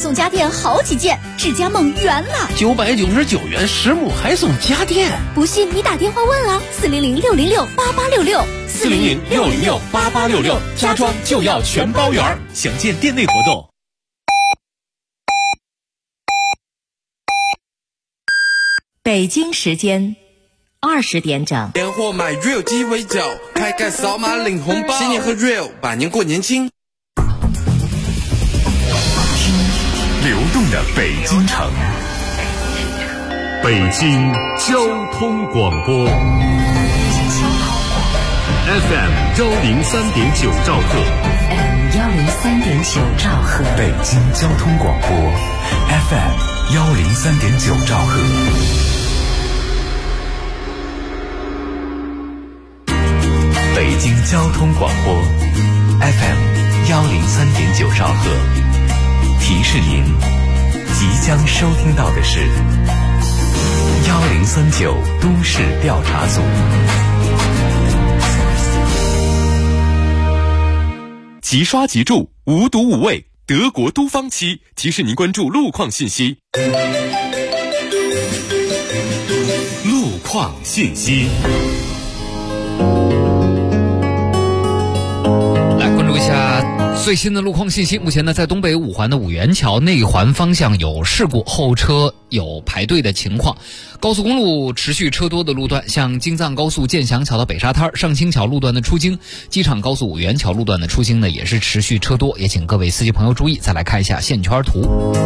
送家电好几件，智家梦圆了 ，999元10亩还送家电。 不信你打电话问啊，400-606-8866，400-606-8866， 家装就要全包圆。详见店内活动。 北京时间20点整。 年货买 Real 鸡尾酒，开盖扫码领红包，新年和 Real 百年过年轻。 流动的北京城，北京交通广播 FM 103.9兆赫 103.9兆赫， 北京交通广播 FM 103.9兆赫，北京交通广播 FM 103.9兆赫。提示您，即将收听到的是1039都市调查组。 即刷即住，无毒无味，德国都方漆提示您关注路况信息。路况信息。 来关注一下最新的路况信息。目前呢，在东北5环的五元桥内环方向有事故，后车有排队的情况。高速公路持续车多的路段，像京藏高速建祥桥到北沙滩、上清桥路段的出京，机场高速五元桥路段的出京呢，也是持续车多，也请各位司机朋友注意。再来看一下线圈图。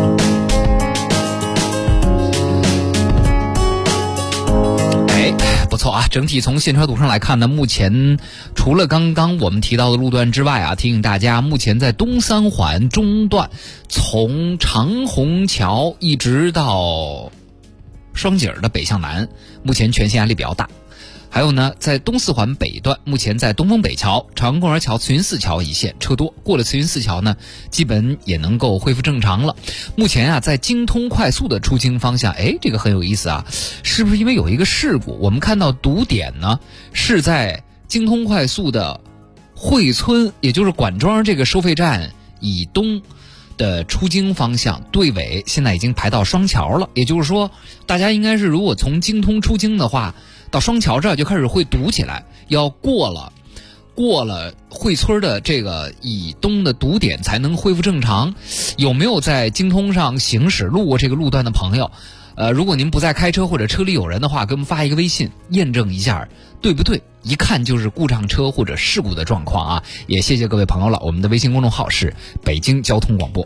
不错啊，整体从线圈图上来看呢，目前除了刚刚我们提到的路段之外啊，提醒大家，目前在东三环中段，从长虹桥一直到双井的北向南，目前全线压力比较大。还有呢，在东四环北段，目前在东风北桥、长安公园桥、慈云寺桥一线车多，过了慈云寺桥呢，基本也能够恢复正常了。目前啊，在京通快速的出京方向，这个很有意思啊，是不是因为有一个事故？我们看到堵点呢是在京通快速的惠村，也就是管庄这个收费站以东的出京方向，队尾现在已经排到双桥了。也就是说，大家应该是如果从京通出京的话，到双桥这儿就开始会堵起来，要过了惠村的这个以东的堵点才能恢复正常。有没有在京通上行驶路过这个路段的朋友？如果您不在开车或者车里有人的话，给我们发一个微信验证一下对不对，一看就是故障车或者事故的状况啊。也谢谢各位朋友了，我们的微信公众号是北京交通广播。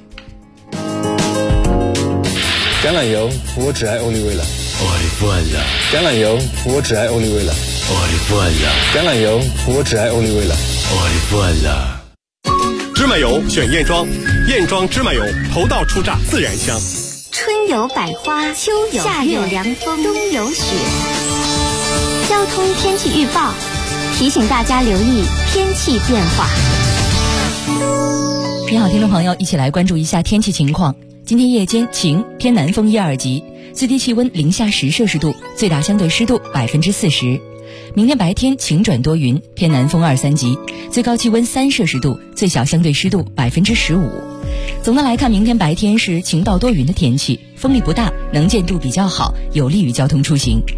橄榄油，我只爱欧丽薇了。 我的不了。 橄榄油，我只爱欧丽薇了。 我的不了。 橄榄油，我只爱欧丽薇了。 我的不了。 芝麻油选燕庄，燕庄芝麻油，头道出榨自然香。 春有百花，秋有夏有凉风，冬有雪。交通天气预报提醒大家留意天气变化。 你好，听众朋友，一起来关注一下天气情况。今天夜间晴，偏南风1、2级，最低气温零下10摄氏度，最大相对湿度40%。明天白天晴转多云，偏南风2、3级，最高气温3摄氏度，最小相对湿度15%。总的来看，明天白天是晴到多云的天气，风力不大，能见度比较好，有利于交通出行。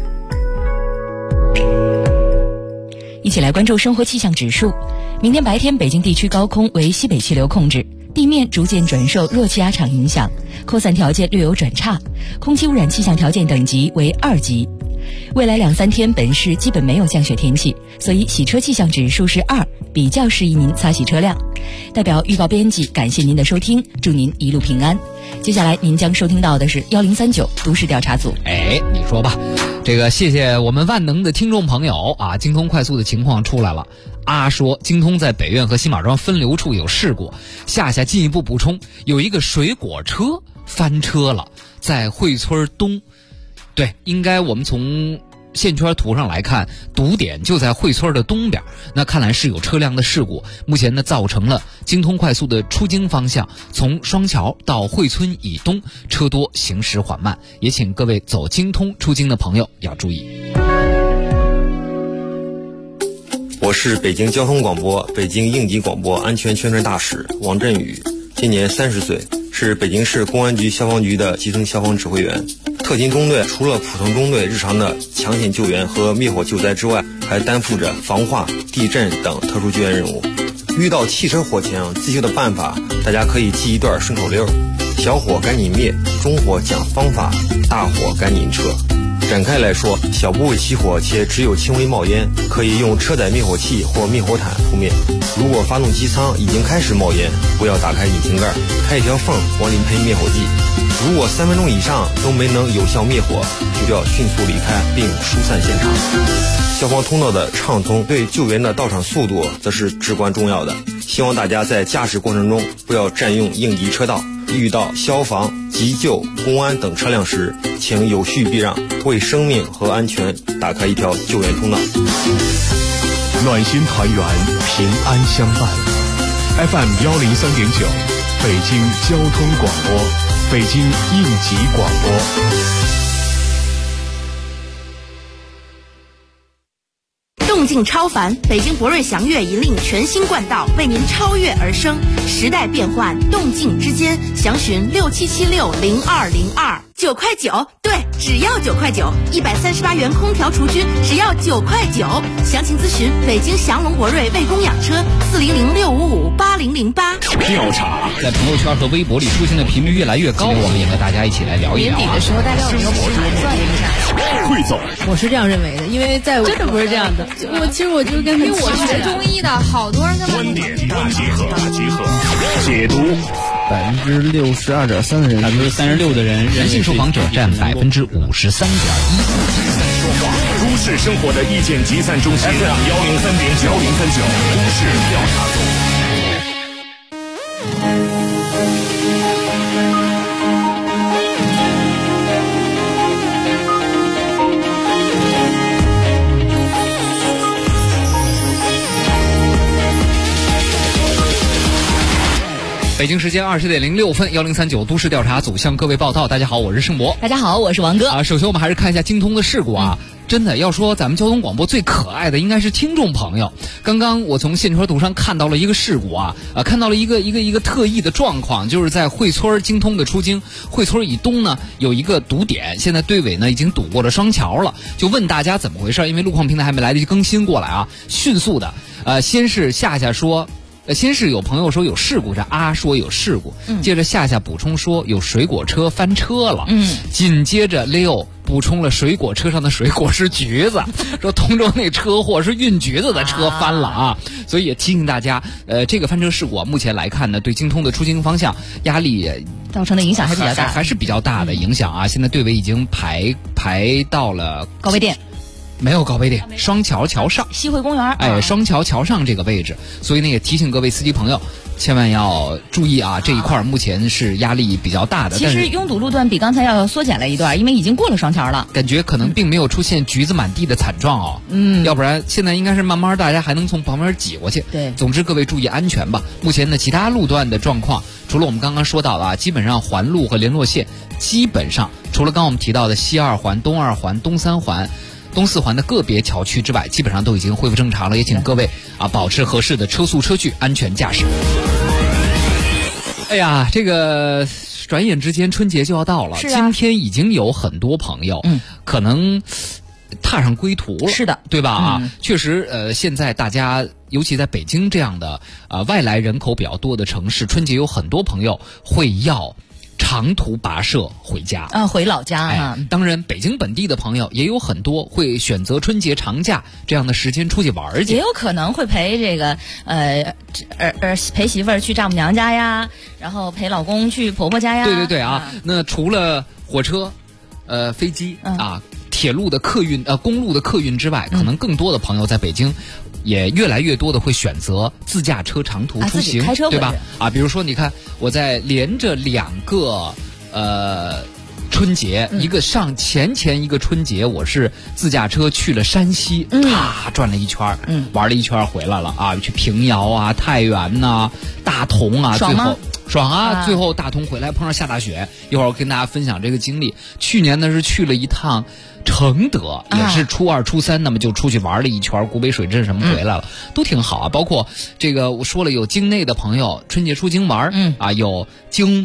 一起来关注生活气象指数。明天白天北京地区高空为西北气流控制，地面逐渐转受弱气压场影响，扩散条件略有转差，空气污染气象条件等级为2级。未来2、3天本市基本没有降雪天气，所以洗车气象指数是2，比较适宜您擦洗车辆。代表预报编辑感谢您的收听，祝您一路平安。接下来您将收听到的是1039都市调查组。 你说吧，这个谢谢我们万能的听众朋友啊，京通快速的情况出来了。说京通在北苑和新马庄分流处有事故，夏进一步补充，有一个水果车翻车了，在惠村东。对，应该我们从线圈图上来看，堵点就在惠村的东边，那看来是有车辆的事故。目前呢，造成了京通快速的出京方向从双桥到惠村以东车多，行驶缓慢，也请各位走京通出京的朋友要注意。 我是北京交通广播、北京应急广播安全宣传大使王振宇，今年30岁， 是北京市公安局消防局的基层消防指挥员。特勤中队除了普通中队日常的抢险救援和灭火救灾之外，还担负着防化、地震等特殊救援任务。遇到汽车火情，自救的办法大家可以记一段顺口溜：小火赶紧灭，中火讲方法，大火赶紧撤。展开来说，小部位起火且只有轻微冒烟，可以用车载灭火器或灭火毯扑灭。如果发动机舱已经开始冒烟，不要打开引擎盖，开一条缝往里喷灭火剂。如果3分钟以上都没能有效灭火，就要迅速离开并疏散现场。消防通道的畅通对救援的到场速度则是至关重要的。希望大家在驾驶过程中不要占用应急车道，遇到消防、急救、公安等车辆时，请有序避让，为生命和安全打开一条救援通道。 暖心团圆，平安相伴。FM 103.9，北京交通广播，北京应急广播。 动静超凡，北京博瑞祥悦引领全新冠道，为您超越而生。时代变幻，动静之间，详询67760202，9块9，对，只要9块9，138元空调除菌，只要9块9。详情咨询北京祥龙博瑞卫工养车，400655808。 调查在朋友圈和微博里出现的频率越来越高，我们也和大家一起来聊一聊。 年底的时候，大家有没有盘算一下？ 汇总， 我是这样认为的，因为在我真的不是这样的。其实我就跟他，因为我学中医的，好多人跟观点大集合，解读。 62.3%的人 ，36%的人，男性受访者占53.1%。 都市生活的意见集散中心 FM 103.9，都市调查组。 北京时间20:06，1039都市调查组向各位报道。大家好，我是盛博。 大家好，我是王哥。 首先我们还是看一下京通的事故啊。真的要说咱们交通广播最可爱的应该是听众朋友。刚刚我从线圈图上看到了一个事故啊，看到了一个特异的状况，就是在惠村京通的出京，惠村以东呢有一个堵点，现在队委呢已经堵过了双桥了，就问大家怎么回事，因为路况平台还没来得及更新过来啊，迅速的先是夏说。先是有朋友说有事故，这说有事故，接着夏补充说有水果车翻车了，紧接着 Leo 补充了水果车上的水果是橘子，说通州那车祸是运橘子的车翻了啊，所以也提醒大家，这个翻车事故目前来看呢，对京通的出京方向压力造成的影响还是比较大， 还是比较大的影响啊。现在队委已经排到了高碑店。 没有高碑店，双桥桥上西汇公园， 双桥桥上这个位置，所以呢也提醒各位司机朋友，千万要注意啊，这一块目前是压力比较大的。 其实拥堵路段比刚才要缩减了一段，因为已经过了双桥了， 感觉可能并没有出现橘子满地的惨状哦。要不然现在应该是慢慢大家还能从旁边挤过去。 对， 总之各位注意安全吧。目前呢其他路段的状况，除了我们刚刚说到的基本上环路和联络线基本上除了刚我们提到的西2环、东2环、东3环。东4环的个别桥区之外，基本上都已经恢复正常了，也请各位保持合适的车速车距，安全驾驶。哎呀，这个转眼之间春节就要到了，今天已经有很多朋友可能踏上归途了， 是的， 对吧？确实，现在大家尤其在北京这样的外来人口比较多的城市，春节有很多朋友会要长途跋涉回家回老家当然北京本地的朋友也有很多会选择春节长假这样的时间出去玩去， 也有可能会陪这个陪媳妇儿去丈母娘家呀，然后陪老公去婆婆家呀。 对那除了火车飞机铁路的客运公路的客运之外，可能更더的朋友在北京也越来越多的会选择自驾车长途出行， 开车对吧？比如说你看我在连着2个春节，一个前一个春节我是自驾车去了山西，转了一圈，玩了一圈回来了去平遥太原大同最后爽最后大同回来碰上下大雪，一会儿我跟大家分享这个经历。去年呢是去了一趟承德，也是初2、初3，那么就出去玩了一圈，古北水镇什么回来了，都挺好包括这个我说了，有京内的朋友春节出京玩，有京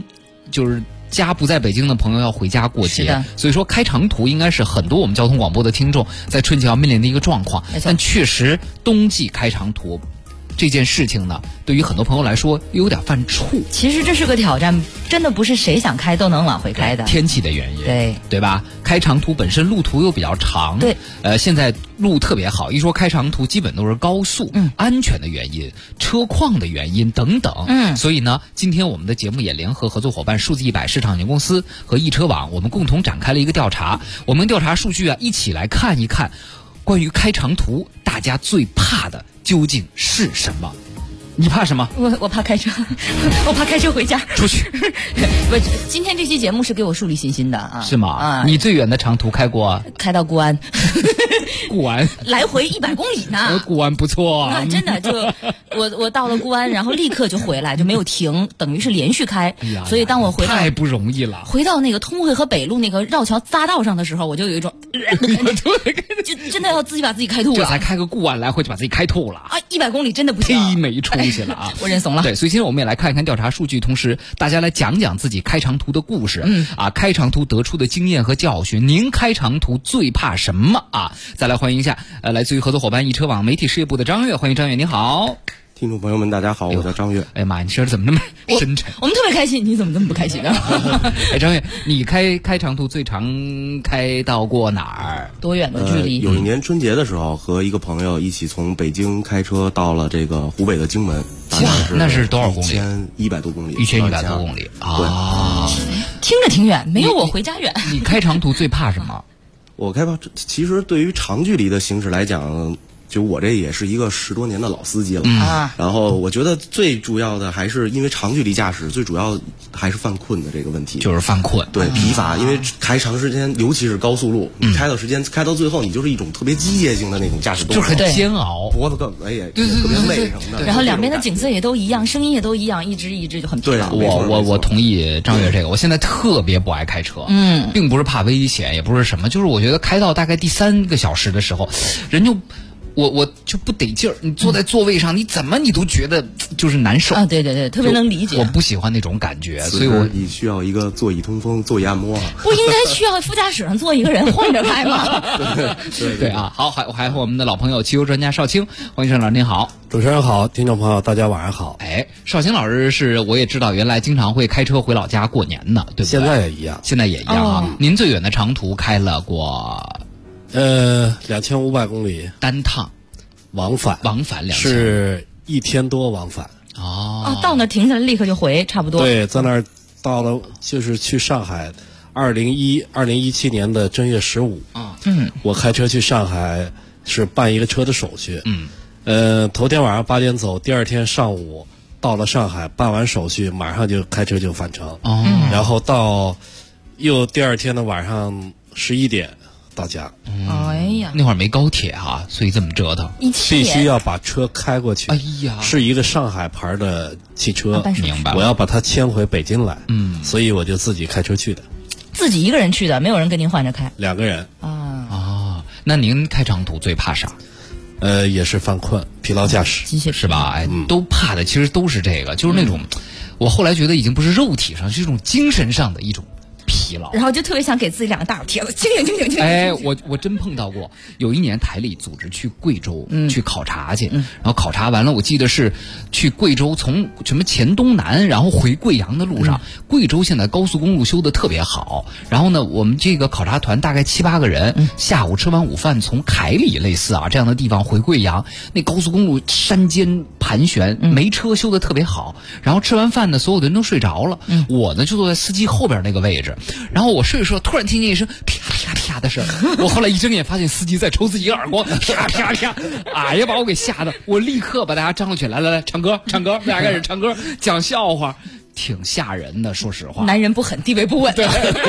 就是家不在北京的朋友要回家过节，所以说开长途应该是很多我们交通广播的听众在春节要面临的一个状况。但确实冬季开长途这件事情呢，对于很多朋友来说又有点犯怵。 其实这是个挑战，真的不是谁想开都能往回开的。 天气的原因，对吧？开长途本身路途又比较长， 对， 现在路特别好，一说开长途基本都是高速，安全的原因、车况的原因等等，所以呢，今天我们的节目也联合合作伙伴数字100市场有限公司和易车网，我们共同展开了一个调查。我们调查数据啊，一起来看一看关于开长途大家最怕的究竟是什么？你怕什么？ 我怕开车，我怕开车回家出去。 不，今天这期节目是给我树立信心的啊。 是吗？啊，你最远的长途开过？ 开到固安。 固安来回100公里呢。 固安不错啊， 真的就我到了固安，然后立刻就回来，就没有停，等于是连续开。所以当我回到太不容易了， 回到那个通惠和北路那个绕桥匝道上的时候，我就有一种就真的要自己把自己开吐了。 这才开个固安来回就把自己开吐了啊！100公里真的不行， 忒没出息了啊！ 我认怂了。 对，所以今天我们也来看一看调查数据，同时大家来讲讲自己开长途的故事。开长途得出的经验和教训。您开长途最怕什么啊？再来欢迎一下，来自于合作伙伴易车网媒体事业部的张悦，欢迎张悦，你好。 听众朋友们，大家好，我叫张悦。 哎呀妈，你说怎么那么深沉？ 我们特别开心，你怎么这么不开心呢？ 哎，张悦，你开长途最长开到过哪儿？ 多远的距离？ 有一年春节的时候，和一个朋友一起从北京开车到了这个湖北的荆门， 那是多少公里 ？1100多公里 ，1100多公里啊！ 听着挺远，没有我回家远。 你开长途最怕什么？ 我其实对于长距离的行驶来讲，就我这也是一个10多年的老司机了然后我觉得最主要的还是因为长距离驾驶，最主要还是犯困的这个问题， 就是犯困， 对，疲乏，因为开长时间，尤其是高速路，开到最后，你就是一种特别机械性的那种驾驶动作， 就是很煎熬， 脖子更也特别累什么的。 然后两边的景色也都一样，声音也都一样，一直就很疲劳。 我同意张悦这个，我现在特别不爱开车，并不是怕危险，也不是什么，就是我觉得开到大概第3个小时的时候，人就。我就不得劲儿，你坐在座位上，你怎么你都觉得就是难受啊！对，特别能理解。 我不喜欢那种感觉，所以你需要一个座椅通风、座椅按摩。 不应该需要副驾驶上坐一个人换着开吗？ 对啊，好，还有我们的老朋友汽油专家邵青，欢迎邵老师，您好。 主持人好，听众朋友大家晚上好。 哎，邵青老师是我也知道，原来经常会开车回老家过年的，对不对？ 现在也一样， 啊。您最远的长途开了过 ？2500公里单趟， 往返 2000 是1天多往返。 到那停下来立刻就回，差不多。 对，在那儿到了就是去上海，2017年的正月15。我开车去上海是办一个车的手续。头天晚上8点走，第二天上午到了上海，办完手续马上就开车就返程。然后到又第二天的晚上11点。到家。 哎呀， 那会儿没高铁哈，所以这么折腾。 必须要把车开过去。 哎呀， 是一个上海牌的汽车， 明白。 我要把它迁回北京来，所以我就自己开车去的。 自己一个人去的，没有人跟您换着开 ？2个人。 那您开长途最怕啥？ 也是犯困、疲劳驾驶， 机械是吧？哎，都怕的，其实都是这个，就是那种，我后来觉得已经不是肉体上，是一种精神上的一种疲劳， 然后就特别想给自己2个大贴子，清醒。 哎，我真碰到过，有一年台里组织去贵州去考察去，然后考察完了，我记得是去贵州从什么黔东南，然后回贵阳的路上，贵州现在高速公路修得特别好，然后呢，我们这个考察团大概7、8个人，下午吃完午饭从凯里类似啊这样的地方回贵阳，那高速公路山间盘旋，没车修得特别好，然后吃完饭呢，所有的人都睡着了，我呢就坐在司机后边那个位置。然后我睡着，突然听见一声啪啪啪的声，我后来一睁眼发现司机在抽自己一个耳光，啪啪啪，哎呀，把我给吓得，我立刻把大家张罗起来，来唱歌，大家开始唱歌，讲笑话。挺吓人的，说实话。 男人不狠，地位不稳。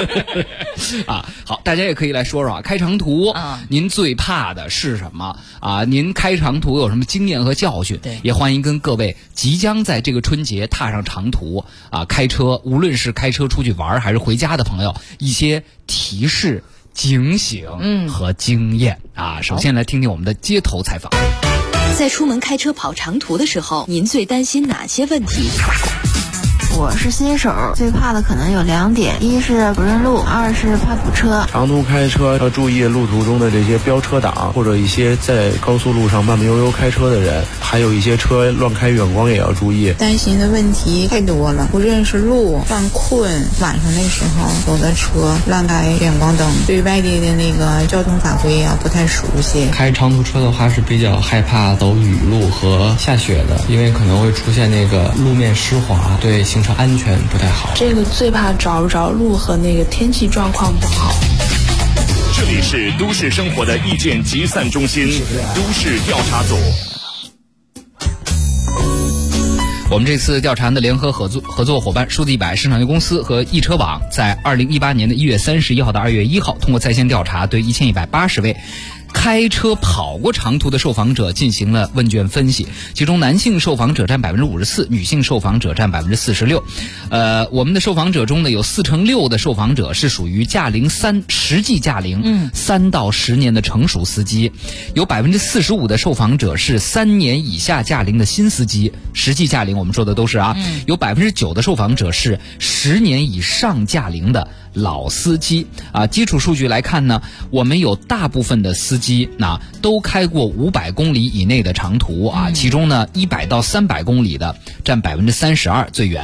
好，大家也可以来说说啊，开长途您最怕的是什么啊？您开长途有什么经验和教训？ 对， 也欢迎跟各位即将在这个春节踏上长途啊，开车，无论是开车出去玩还是回家的朋友，一些提示、警醒和经验啊。首先来听听我们的街头采访。 在出门开车跑长途的时候，您最担心哪些问题？ 我是新手，最怕的可能有2点，一是不认路，2是怕堵车。 长途开车要注意路途中的这些飙车党，或者一些在高速路上慢慢悠悠开车的人，还有一些车乱开远光也要注意。 担心的问题太多了，不认识路，犯困，晚上那时候走的车乱开远光灯，对外地的那个交通法规不太熟悉。 开长途车的话是比较害怕走雨路和下雪的，因为可能会出现那个路面湿滑，对行车安全不太好。 这个最怕找不着路和那个天气状况不好。 这里是都市生活的意见集散中心，都市调查组。 我们这次调查的联合合作伙伴数字100市场有限公司和易车网，在2018年的1月31号到2月1号，通过在线调查，对1180位开车跑过长途的受访者进行了问卷分析，其中男性受访者占54%，女性受访者占46%。我们的受访者中呢，有46%的受访者是属于驾龄实际驾龄3到10年的成熟司机，有45%的受访者是3年以下驾龄的新司机，实际驾龄我们说的都是有9%的受访者是10年以上驾龄的老司机基础数据来看呢，我们有大部分的司机都开过500公里以内的长途其中呢100到300公里的占32%，最远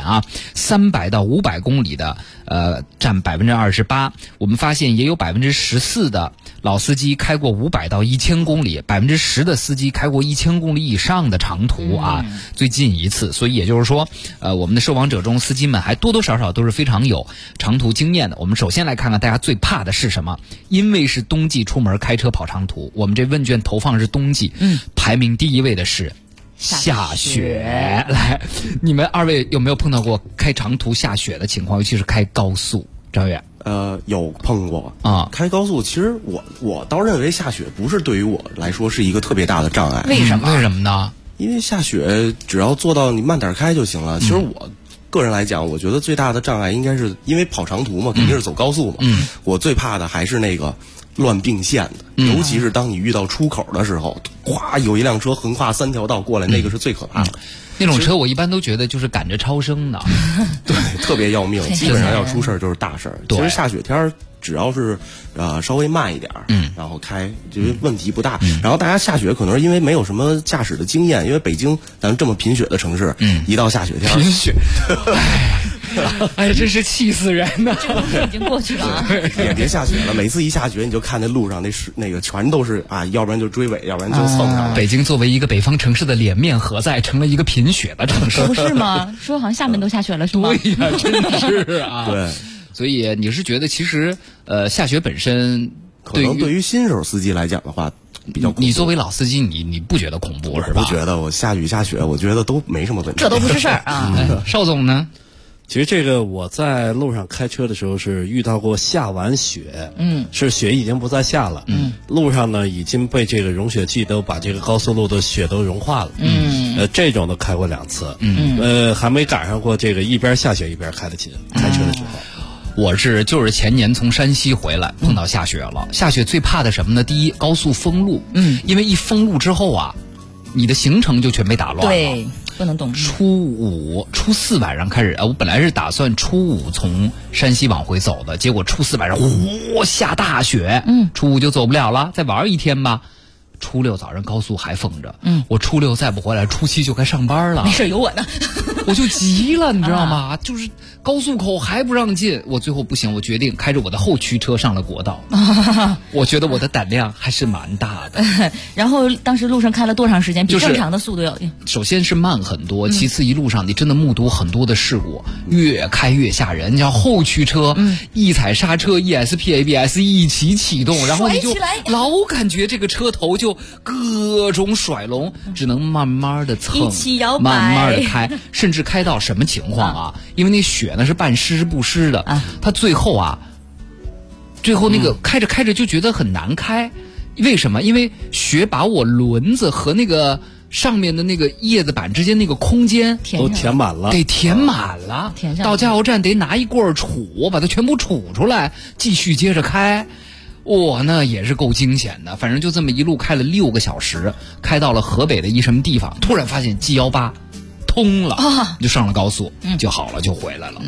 300到500公里的占28%。我们发现也有14%的老司机开过500到1000公里，10%的司机开过1000公里以上的长途最近一次。所以也就是说我们的受访者中，司机们还多多少少都是非常有长途经验的。我们首先来看看大家最怕的是什么。因为是冬季出门开车跑长途，我们这问卷投放是冬季，排名第1位的是下雪。来，你们2位有没有碰到过开长途下雪的情况，尤其是开高速？张远有碰过开高速，其实我倒认为下雪不是对于我来说是一个特别大的障碍。 为什么呢？ 因为下雪只要做到你慢点开就行了。其实我个人来讲，我觉得最大的障碍应该是因为跑长途嘛，肯定是走高速嘛。我最怕的还是那个乱并线的，尤其是当你遇到出口的时候，哗，有一辆车横跨3条道过来，那个是最可怕的。 那种车我一般都觉得就是赶着超生的， 对，特别要命，基本上要出事儿就是大事儿。其实下雪天只要是稍微慢一点然后开就是问题不大。然后大家下雪可能是因为没有什么驾驶的经验，因为北京咱们这么贫雪的城市，一到下雪天贫雪，哎，真是气死人呐！ 这个已经过去了也别下雪了，每次一下雪你就看那路上那个全都是要不然就追尾，要不然就蹭上了。 北京作为一个北方城市的脸面何在，成了一个贫雪的城市。 不是吗？说好像厦门都下雪了是吗？ 对呀，真是对。 所以你是觉得其实下雪本身可能对于新手司机来讲的话比较恐怖。 你作为老司机你不觉得恐怖是吧？ 不觉得，我下雨下雪我觉得都没什么问题， 这都不是事儿邵总呢？ 其实这个我在路上开车的时候是遇到过下完雪，是雪已经不再下了，路上呢已经被这个融雪剂都把这个高速路的雪都融化了，这种都开过2次，还没赶上过这个一边下雪一边开车的时候。 我就是前年从山西回来碰到下雪了。下雪最怕的什么呢？第一，高速封路，因为一封路之后你的行程就全被打乱了。 对，不能动。 初4晚上开始，我本来是打算初5从山西往回走的，结果初4晚上下大雪，初5就走不了了，再玩一天吧。初6早上高速还封着，我初6再不回来，初7就该上班了。 没事，有我呢。 我就急了，你知道吗？就是高速口还不让进，我最后不行，我决定开着我的后驱车上了国道。我觉得我的胆量还是蛮大的。 然后当时路上开了多长时间？比正常的速度要首先是慢很多，其次一路上你真的目睹很多的事故，越开越吓人。你像后驱车一踩刹车 ESP、ABS 一起启动，然后你就老感觉这个车头就各种甩龙，只能慢慢的蹭， 一起摇摆， 慢慢的开，甚至开到什么情况因为那雪呢是半湿不湿的，它最后那个开着开着就觉得很难开。为什么？因为雪把我轮子和那个上面的那个叶子板之间那个空间都填满了， 给填满了。到加油站得拿一棍杵，把它全部杵出来，继续接着开。那也是够惊险的。反正就这么一路开了6个小时，开到了河北的一什么地方，突然发现 G18 通了，就上了高速，就好了，就回来了。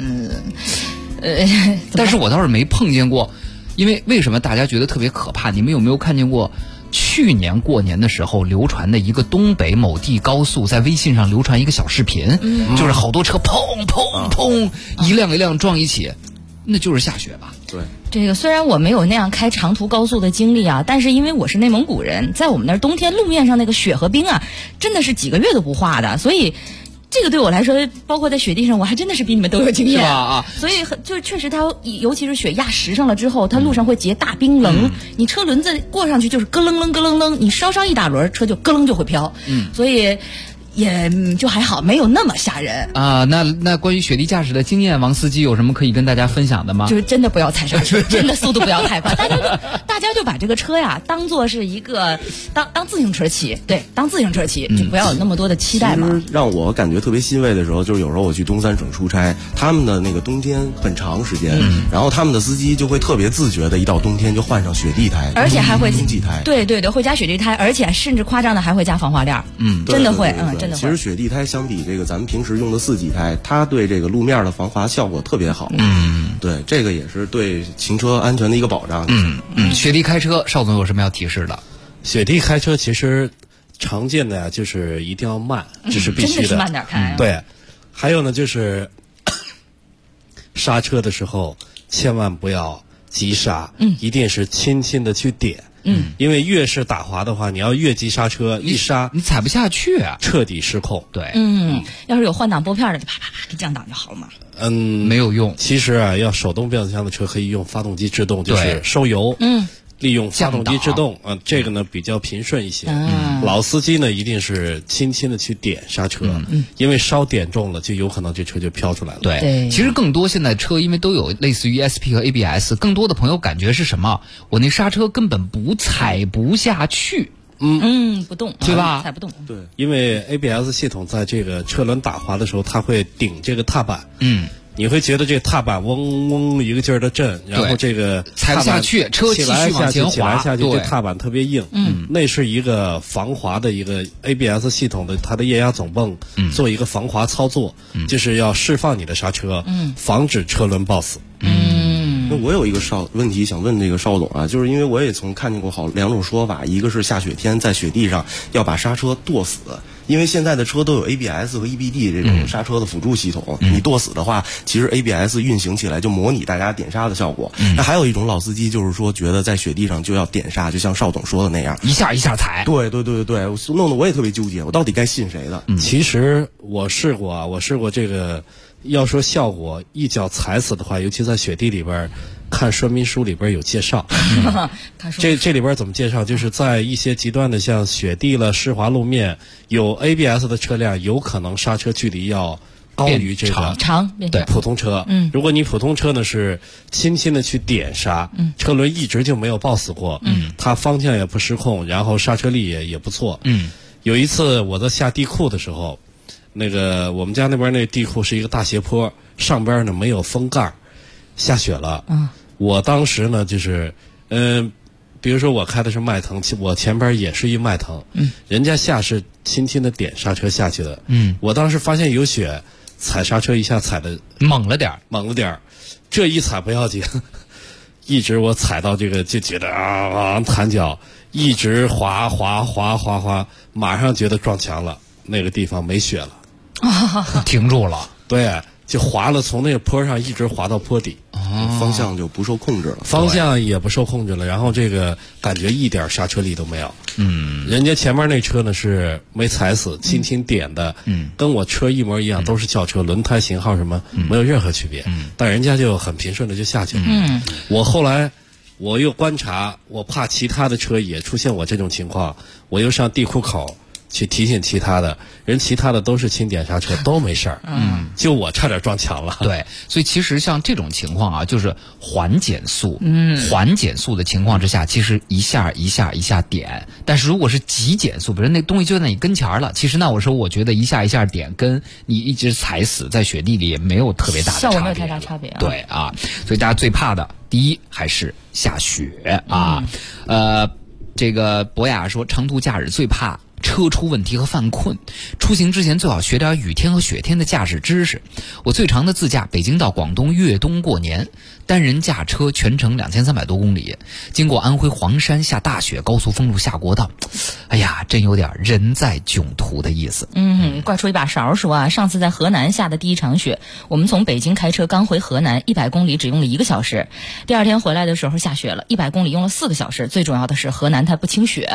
但是我倒是没碰见过，因为为什么大家觉得特别可怕？你们有没有看见过去年过年的时候流传的一个东北某地高速，在微信上流传一个小视频，就是好多车砰砰砰，一辆一辆撞一起，那就是下雪吧？ 对。 这个虽然我没有那样开长途高速的经历啊，但是因为我是内蒙古人，在我们那儿冬天路面上那个雪和冰啊，真的是几个月都不化的，所以这个对我来说，包括在雪地上，我还真的是比你们都有经验， 是吧？ 所以就确实它，尤其是雪压实上了之后，它路上会结大冰棱，你车轮子过上去就是咯楞楞咯楞楞，你稍稍一打轮，车就咯楞就会飘，所以也就还好，没有那么吓人啊。那关于雪地驾驶的经验，王司机有什么可以跟大家分享的吗？ 就是真的不要踩刹车，真的速度不要太快，大家就把这个车呀当做是一个当自行车骑，对，当自行车骑，就不要有那么多的期待嘛。 其实让我感觉特别欣慰的时候，就是有时候我去东三省出差，他们的那个冬天很长时间，然后他们的司机就会特别自觉的，一到冬天就换上雪地胎， 而且还会冬季胎， 对，会加雪地胎，而且甚至夸张的还会加防滑垫，真的会，真的会。 其实雪地胎相比这个咱们平时用的4季胎，它对这个路面的防滑效果特别好。对，这个也是对行车安全的一个保障。 雪地开车，邵总有什么要提示的？ 雪地开车其实常见的呀，就是一定要慢，这是必须的， 真的是慢点开。 对，还有呢，就是刹车的时候千万不要急刹，一定是轻轻的去点。因为越是打滑的话，你要越急刹车，一刹你踩不下去啊， 彻底失控。 对， 要是有换挡拨片的，就啪啪啪降档就好了嘛。 没有用。 其实啊，要手动变速箱的车可以用发动机制动，就是收油。利用发动机制动这个呢比较平顺一些。老司机呢一定是轻轻的去点刹车，因为稍点重了，就有可能这车就飘出来了。 对，其实更多现在车因为都有类似于 ESP 和 ABS， 更多的朋友感觉是什么？我那刹车根本踩不下去。 不动， 对吧？ 踩不动。 对，因为 ABS 系统在这个车轮打滑的时候，它会顶这个踏板。你会觉得这个踏板嗡嗡一个劲儿的震，然后这个踩不下去，车继续往前滑， 起来下去，这踏板特别硬。那是一个防滑的一个 ABS 系统的它的液压总泵做一个防滑操作，就是要释放你的刹车，防止车轮抱死。 那我有一个问题想问这个邵总啊，就是因为我也曾看见过两种说法，一个是下雪天在雪地上要把刹车剁死，因为现在的车都有 ABS 和 EBD 这种刹车的辅助系统，你剁死的话，其实 ABS 运行起来就模拟大家点刹的效果。那还有一种老司机就是说，觉得在雪地上就要点刹，就像邵总说的那样， 一下一下踩。 对，弄得我也特别纠结，我到底该信谁的？ 其实我试过这个。要说效果，一脚踩死的话，尤其在雪地里边，看说明书里边有介绍。这里边怎么介绍？就是在一些极端的像雪地了、湿滑路面，有 ABS 的车辆，有可能刹车距离要高于这个对普通车。如果你普通车呢是轻轻的去点刹，车轮一直就没有抱死过，它方向也不失控，然后刹车力也不错。有一次我在下地库的时候。那个我们家那边那地库是一个大斜坡，上边呢没有封盖，下雪了。我当时呢就是，比如说我开的是迈腾，我前边也是一迈腾，人家下是轻轻的点刹车下去的。我当时发现有雪，踩刹车一下踩的猛了点， 这一踩不要紧，一直我踩到这个就觉得弹脚，一直滑，马上觉得撞墙了，那个地方没雪了。 停住了， 对，就滑了，从那个坡上一直滑到坡底， 方向就不受控制了， 方向也不受控制了，然后这个感觉一点刹车力都没有。人家前面那车呢是没踩死，轻轻点的，跟我车一模一样，都是轿车，轮胎型号什么没有任何区别，但人家就很平顺的就下去了。我后来我又观察，我怕其他的车也出现我这种情况，我又上地库口去提醒其他的人，其他的都是轻点刹车，都没事儿。就我差点撞墙了。 对，所以其实像这种情况啊，就是缓减速。缓减速的情况之下，其实一下点。但是如果是急减速，比如那东西就在你跟前了，其实那我觉得一下点，跟你一直踩死在雪地里也没有特别大的差别。 效果没有太大差别。 对啊，所以大家最怕的，第一还是下雪啊。这个博雅说，长途驾驶最怕车车出问题和犯困。出行之前最好学点雨天和雪天的驾驶知识。我最长的自驾北京到广东越冬过年，单人驾车全程2300多公里，经过安徽黄山下大雪，高速封路下国道。哎呀，真有点人在囧途的意思。 挂出一把勺说啊，上次在河南下的第一场雪，我们从北京开车刚回河南，100公里只用了1个小时。第二天回来的时候下雪了，100公里用了4个小时。最重要的是河南它不清雪。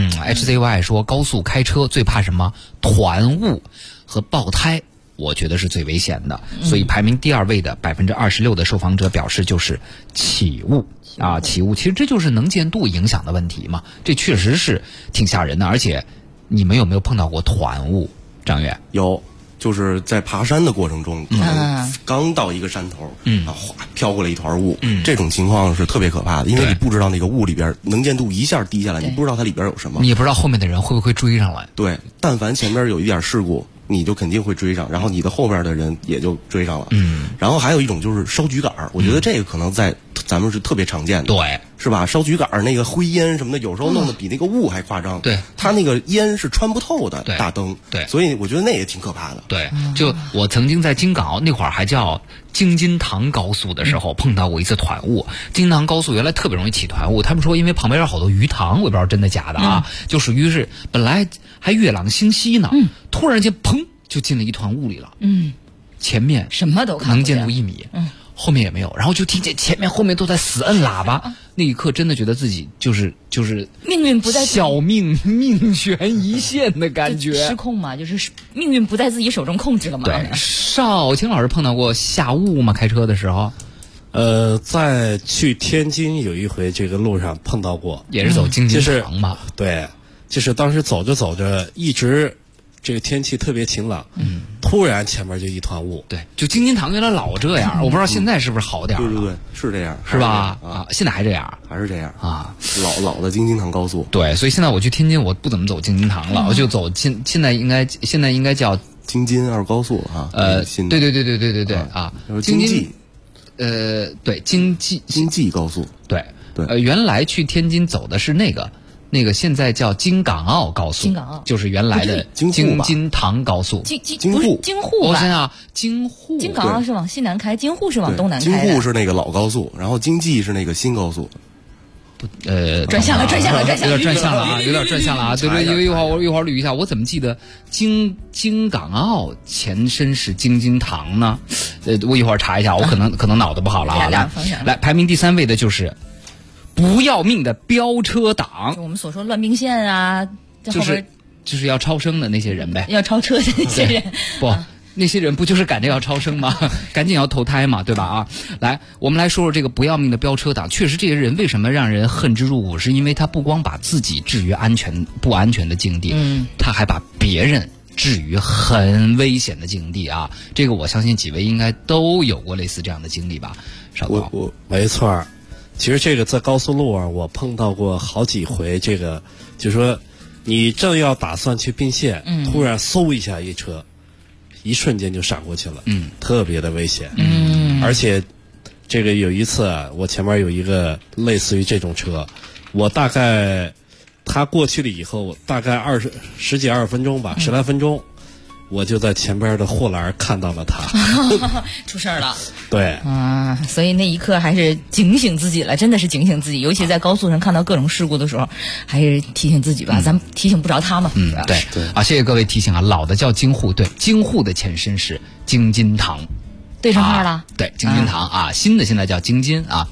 HZY 说高速开车最怕什么？团雾和爆胎。我觉得是最危险的，所以排名第2位的26%的受访者表示就是起雾啊，起雾。其实这就是能见度影响的问题嘛，这确实是挺吓人的。而且你们有没有碰到过团雾？张远有，就是在爬山的过程中，刚到一个山头，哗飘过来一团雾，这种情况是特别可怕的，因为你不知道那个雾里边能见度一下低下来，你不知道它里边有什么， 你也不知道后面的人会不会追上来。 对，但凡前面有一点事故，你就肯定会追上，然后你的后边的人也就追上了。然后还有一种就是烧举杆，我觉得这个可能在咱们是特别常见的， 对， 是吧？烧举杆那个灰烟什么的，有时候弄得比那个雾还夸张。 对， 它那个烟是穿不透的，大灯。 对， 所以我觉得那也挺可怕的。 对，就我曾经在京港澳那会儿还叫京津塘高速的时候，碰到过一次团雾。京津塘高速原来特别容易起团雾，他们说因为旁边有好多鱼塘，我也不知道真的假的啊，就属于是本来还月朗星稀呢，突然间砰就进了一团雾里了。前面什么都看不见， 能见度1米，后面也没有，然后就听见前面后面都在死摁喇叭。那一刻真的觉得自己就是命运不在小命悬一线的感觉， 失控嘛，就是命运不在自己手中控制了嘛。 对，邵青老师碰到过下雾吗？开车的时候？ 在去天津有一回，这个路上碰到过， 也是走京津塘嘛。 对，就是当时走着走着，一直这个天气特别晴朗，突然前面就一团雾。 对，就京津塘原来老这样，我不知道现在是不是好点了。 对，是这样， 是吧？啊，现在还这样， 还是这样啊。 老的京津塘高速。 对，所以现在我去天津，我不怎么走京津塘了，我就走现在应该叫京津2高速啊。 对啊， 京济。 对，京济高速。 对，原来去天津走的是那个现在叫京港澳高速， 京港澳就是原来的京津塘高速。 京沪吧？ 我想想，京沪。 京港澳是往西南开，京沪是往东南开的。 京沪是那个老高速，然后京济是那个新高速。 转向了， 有点转向了啊，有点转向了啊。对，因为一会儿捋一下，我怎么记得京港澳前身是京津塘呢？我一会儿查一下，我可能脑子不好了啊。来，排名第3位的就是不要命的飙车党， 我们所说乱并线啊， 就是要超生的那些人呗， 要超车的那些人不。那些人不就是赶着要超生吗？赶紧要投胎嘛，对吧？啊，来，我们来说说这个不要命的飙车党。确实，这些人为什么让人恨之入骨？是因为他不光把自己置于不安全的境地，他还把别人置于很危险的境地啊！这个我相信几位应该都有过类似这样的经历吧？邵高， 我没错。其实这个在高速路啊，我碰到过好几回。这个就是说，你正要打算去并线，突然嗖一下一车。一瞬间就闪过去了，特别的危险，而且这个有一次啊，我前面有一个类似于这种车，我大概他过去了以后，大概十几20分钟吧，10来分钟，我就在前边的护栏看到了他， 出事儿了。 对， 所以那一刻还是警醒自己了，真的是警醒自己，尤其在高速上看到各种事故的时候，还是提醒自己吧，咱们提醒不着他嘛。 对啊，谢谢各位提醒啊，老的叫京沪，对，京沪的前身是京津塘， 对上号了。 对，京津塘啊，新的现在叫京津啊。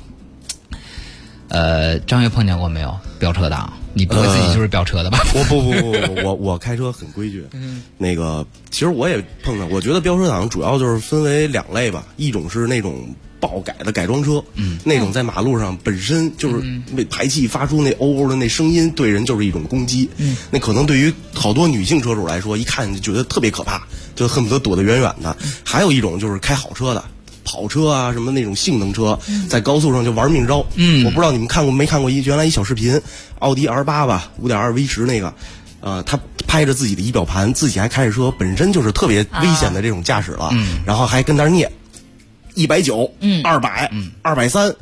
张悦碰见过没有飙车党？你不会自己就是飙车的吧？ 我开车很规矩。那个其实我也碰到，我觉得飙车党主要就是分为2类吧，一种是那种爆改的改装车，那种在马路上本身就是那排气发出那欧欧的那声音，对人就是一种攻击。那可能对于好多女性车主来说，一看就觉得特别可怕，就恨不得躲得远远的。还有一种就是开好车的。跑车啊，什么那种性能车，在高速上就玩命招。我不知道你们没看过原来一小视频，奥迪 R8 吧，5.2 V10那个，他拍着自己的仪表盘，自己还开着车，本身就是特别危险的这种驾驶了，然后还跟那儿念190、200、230，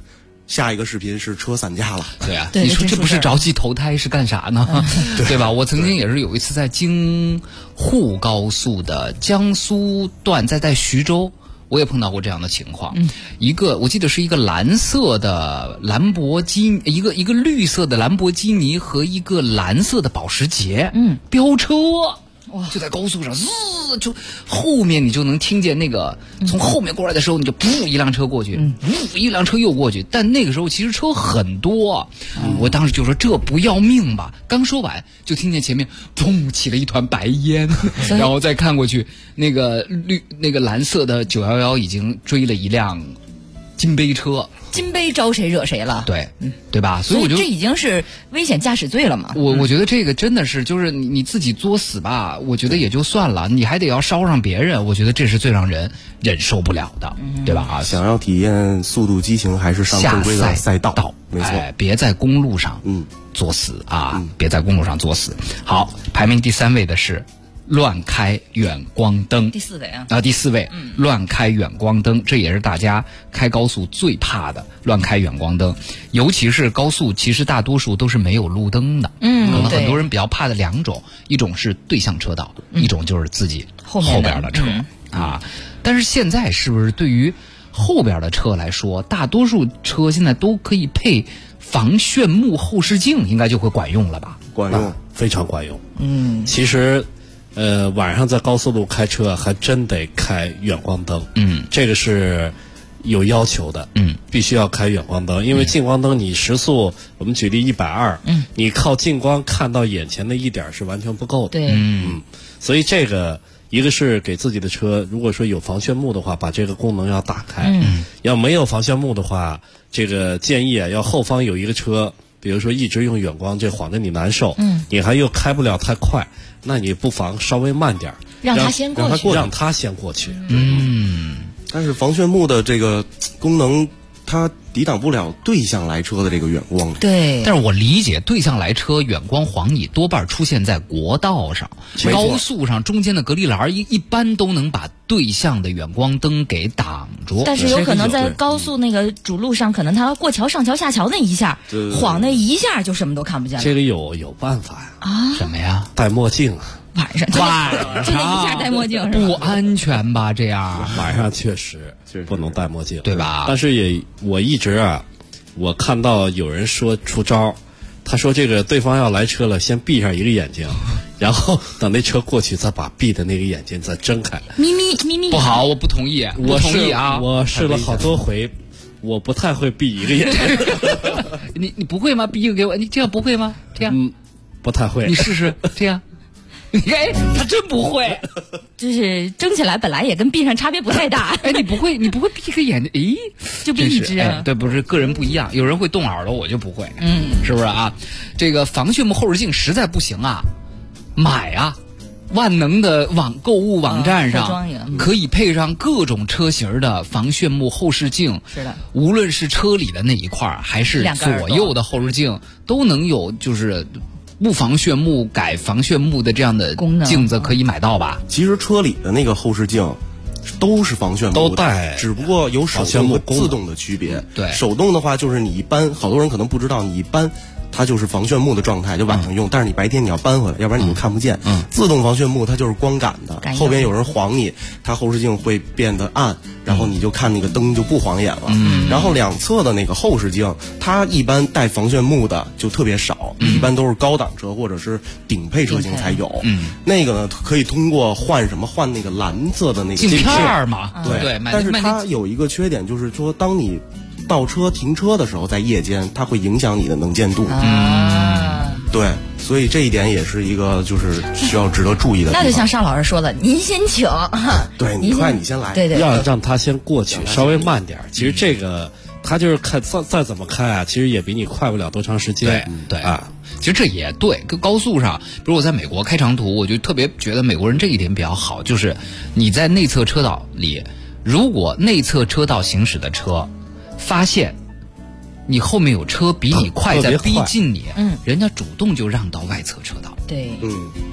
下一个视频是车散架了。 对啊，你说这不是着急投胎是干啥呢？对吧？我曾经也是有一次在京沪高速的江苏段，在徐州。我也碰到过这样的情况，我记得是一个蓝色的兰博基尼，一个绿色的兰博基尼和一个蓝色的保时捷，飙车，就在高速上，就后面你就能听见那个从后面过来的时候，你就噗一辆车过去，噗一辆车又过去，但那个时候其实车很多，我当时就说这不要命吧？刚说完就听见前面砰起了一团白烟，然后再看过去，那个蓝色的911已经追了一辆金杯车。 金杯招谁惹谁了？ 对，对吧？所以我就这已经是危险驾驶罪了嘛。 我觉得这个真的是，就是你自己作死吧，我觉得也就算了，你还得要捎上别人，我觉得这是最让人忍受不了的，对吧？啊， 想要体验速度激情，还是上正规的赛道，没错， 别在公路上作死啊，别在公路上作死。好，排名第3位的是乱开远光灯， 第4位第4位，乱开远光灯，这也是大家开高速最怕的，乱开远光灯，尤其是高速，其实大多数都是没有路灯的，可能很多人比较怕的2种，一种是对向车道，一种就是自己后边的车啊。但是现在是不是对于后边的车来说，大多数车现在都可以配防眩目后视镜，应该就会管用了吧？ 管用， 非常管用。其实。晚上在高速路开车还真得开远光灯，这个是有要求的，必须要开远光灯，因为近光灯你时速，我们举例120，你靠近光看到眼前的一点是完全不够的， 对， 所以这个一个是给自己的车，如果说有防眩目的话，把这个功能要打开，要没有防眩目的话，这个建议要后方有一个车。比如说一直用远光，这晃得你难受，你还又开不了太快，那你不妨稍微慢点， 让他先过去， 让他先过去。 但是防眩目的这个功能，它抵挡不了对向来车的这个远光。 对， 但是我理解对向来车远光晃你多半出现在国道上，高速上中间的隔离栏一般都能把对向的远光灯给挡住。 但是有可能在高速那个主路上，可能他过桥上桥下桥那一下，晃那一下就什么都看不见了。 这个有办法呀？ 啊？什么呀？ 戴墨镜啊。 晚上就那一下戴墨镜是吧？ 不安全吧？这样晚上确实不能戴墨镜， 对吧？ 但是我一直我看到有人说出招，他说这个对方要来车了，先闭上一个眼睛，然后等那车过去再把闭的那个眼睛再睁开。 咪咪不好，我不同意， 我同意啊！ 我试了好多回，我不太会闭一个眼睛。 你不会吗？闭一个给我，你这样不会吗？这样不太会。 你试试这样。哎，他真不会， 就是睁起来本来也跟闭上差别不太大。 哎，你不会闭个眼睛，咦， 就闭一只啊？ 对，不是个人不一样，有人会动耳朵，我就不会，是不是啊？这个防眩目后视镜实在不行啊，买啊！万能的购物网站上可以配上各种车型的防眩目后视镜， 是的， 无论是车里的那一块还是左右的后视镜，都能有就是不防眩目改防眩目的这样的镜子可以买到吧？ 其实车里的那个后视镜都是防眩目的， 都带， 只不过有手动和自动的区别。 对， 手动的话就是你一般，好多人可能不知道，你一般它就是防眩目的状态，就晚上用，但是你白天你要搬回来，要不然你就看不见。自动防眩目它就是光感的，后边有人晃你，它后视镜会变得暗，然后你就看那个灯就不晃眼了。然后两侧的那个后视镜，它一般带防眩目的就特别少，一般都是高档车或者是顶配车型才有。那个呢可以通过换那个蓝色的那个镜片嘛， 对，但是它有一个缺点，就是说当你倒车停车的时候，在夜间它会影响你的能见度。对，所以这一点也是一个就是需要值得注意的地方。 那就像邵老师说的，您先请。 对，你快，你先来。 对， 要让他先过去，稍微慢点。其实这个他就是看再怎么开啊，其实也比你快不了多长时间。 对啊，其实这也对。跟高速上，比如我在美国开长途，我就特别觉得美国人这一点比较好，就是你在内侧车道里，如果内侧车道行驶的车发现你后面有车比你快，在逼近你，人家主动就让到外侧车道。 对，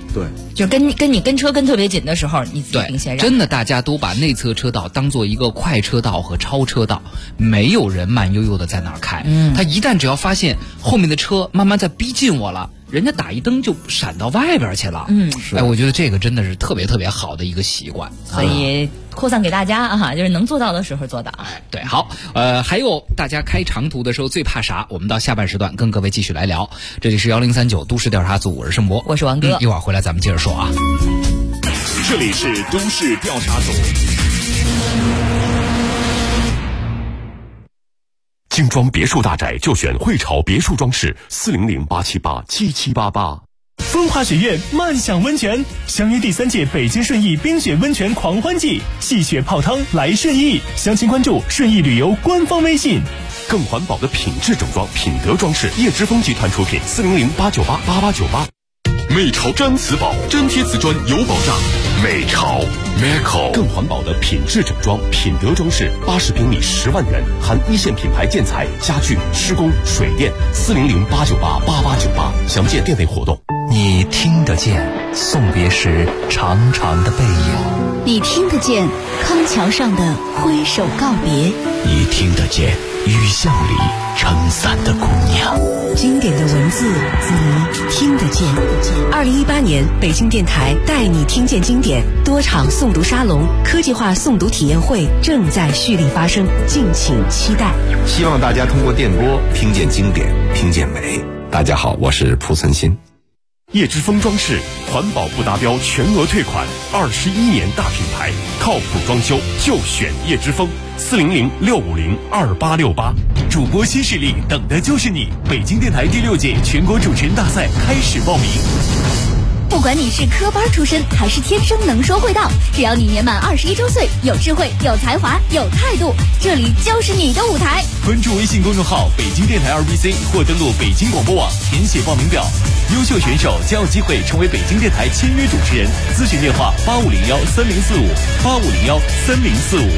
对， 就跟你跟车跟特别紧的时候，你自己并线让。 真的，大家都把内侧车道当做一个快车道和超车道，没有人慢悠悠的在那儿开。他一旦只要发现后面的车慢慢在逼近我了，人家打一灯就闪到外边去了。我觉得这个真的是特别特别好的一个习惯， 所以扩散给大家啊，就是能做到的时候做到。 对，好，还有大家开长途的时候最怕啥？我们到下半时段跟各位继续来聊。这里是1039都市调查组，我是盛博， 我是王哥， 一会儿回来咱们接着说啊。 这里是都市调查组。 精装别墅大宅就选汇潮别墅装饰，400-878-7788。 风华雪苑漫享温泉，相约第3届北京顺义冰雪温泉狂欢季，戏雪泡汤来顺义，详情关注顺义旅游官方微信。 更环保的品质整装，品德装饰，叶之峰集团出品，400-898-8898。美潮毡瓷宝，粘贴瓷砖有保障。美潮 Meco 更环保的品质整装，品德装饰，80平米10万元，含一线品牌建材、家具、施工、水电，400-898-8898。详见店内活动。 你听得见送别时长长的背影， 你听得见康桥上的挥手告别， 你听得见雨巷里撑伞的姑娘。 经典的文字，你听得见。2018年北京电台带你听见经典多场诵读沙龙、科技化诵读体验会正在蓄力发生，敬请期待。 希望大家通过电波听见经典，听见美。大家好，我是蒲存昕。 叶之峰装饰，环保不达标全额退款，21年大品牌，靠谱装修就选叶之峰，400-650-2868。 主播新势力，等的就是你！北京电台第6届全国主持人大赛开始报名。 不管你是科班出身还是天生能说会道，只要你年满21周岁，有智慧、有才华、有态度，这里就是你的舞台。 关注微信公众号北京电台2BC 或登录北京广播网填写报名表，优秀选手将有机会成为北京电台签约主持人。咨询电话8501-3045，8501-3045。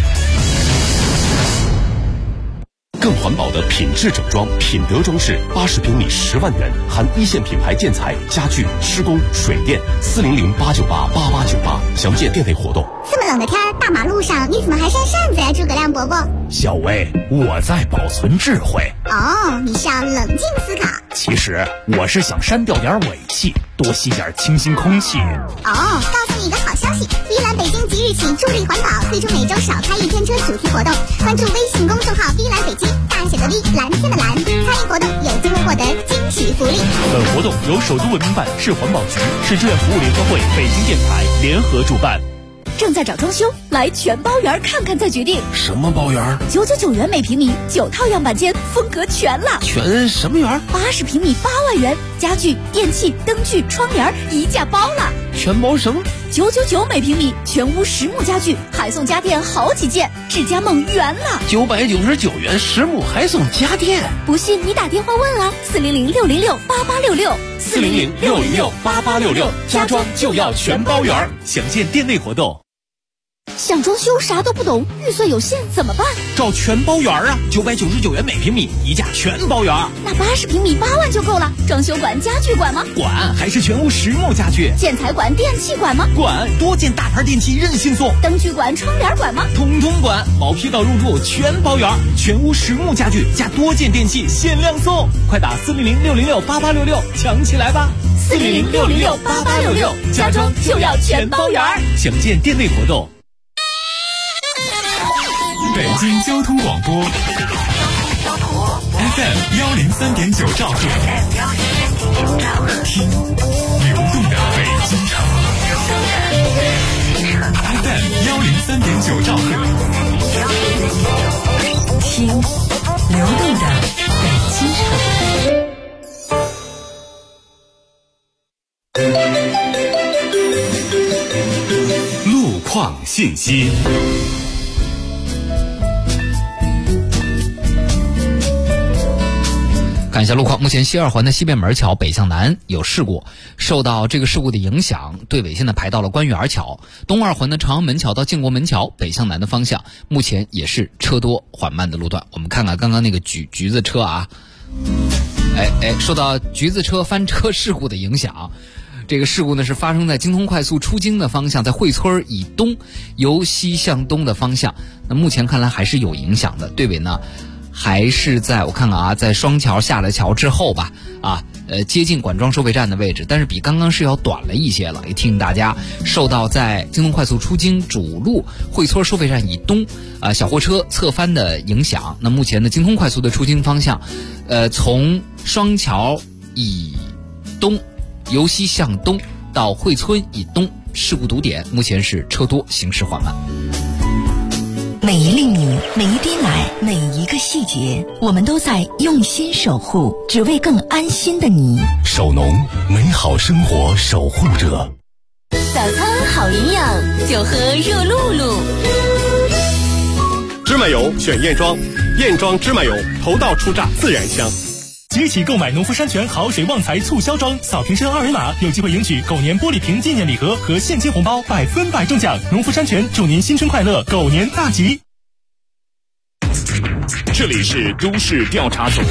更环保的品质整装，品德装饰，80平米10万元，含一线品牌建材、家具、施工、水电，400-898-8898。详见店内活动。 这么冷的天，大马路上你怎么还扇扇子呀，诸葛亮伯伯？ 小薇，我在保存智慧。 哦，你是要冷静思考。 其实我是想删掉点尾气，多吸点清新空气。 哦，告诉你一个好消息，碧蓝北京即日起助力环保，推出每周少开1天车主题活动。关注微信公众号碧蓝北京，大写的 V， 蓝天的蓝，参与活动有机会获得惊喜福利。 本活动由首都文明办、市环保局、市志愿服务联合会、北京电台联合主办。 正在找装修，来全包园看看再决定。 什么包园 ？999元每平米，9套样板间，风格全了。 全什么园 ？80平米8万元，家具、电器、灯具、窗帘一价包了。 全包什么 ？999每平米，全屋实木家具，还送家电好几件，智家梦圆了。 999元实木还送家电， 不信你打电话问啊，400-606-8866。 400-606-8866，家装就要全包园，详见店内活动。 想装修啥都不懂，预算有限怎么办？ 找全包园啊，999元每平米，一价全包园。 那80平米8万就够了。装修管、家具管吗？ 管，还是全屋实木家具。 建材管、电器管吗？ 管，多件大牌电器任性送。 灯具管、窗帘管吗？ 统统管，毛坯到入住全包园，全屋实木家具加多件电器限量送。快打400-606-8866抢起来吧 ！400-606-8866，家装就要全包园。 详见店内活动。 北京交通广播 FM 103.9兆赫，听流动的北京城。FM 103.9兆赫， 听流动的北京城。路况信息。 看一下路况，目前西二环的西便门桥北向南有事故，受到这个事故的影响，队尾现在排到了官园桥。东二环的长安门桥到建国门桥北向南的方向，目前也是车多缓慢的路段。我们看看刚刚那个橘子车啊，受到橘子车翻车事故的影响， 这个事故呢是发生在京通快速出京的方向，在惠村以东由西向东的方向。那目前看来还是有影响的。队尾呢还是在我看看啊，在双桥下了桥之后吧，接近管庄收费站的位置，但是比刚刚是要短了一些了。也提醒大家，受到在京通快速出京主路惠村收费站以东小货车侧翻的影响，那目前的京通快速的出京方向，从双桥以东由西向东到惠村以东事故堵点，目前是车多，行驶缓慢。 每一粒米，每一滴奶，每一个细节，我们都在用心守护，只为更安心的你。 守农，美好生活守护者。 早餐好营养，就喝热露露。 芝麻油选燕庄，燕庄芝麻油头道出榨，自然香。 即起购买农夫山泉好水旺财促销装，扫瓶身2维码，有机会赢取狗年玻璃瓶纪念礼盒和现金红包，100%中奖。农夫山泉祝您新春快乐，狗年大吉。 这里是都市调查组。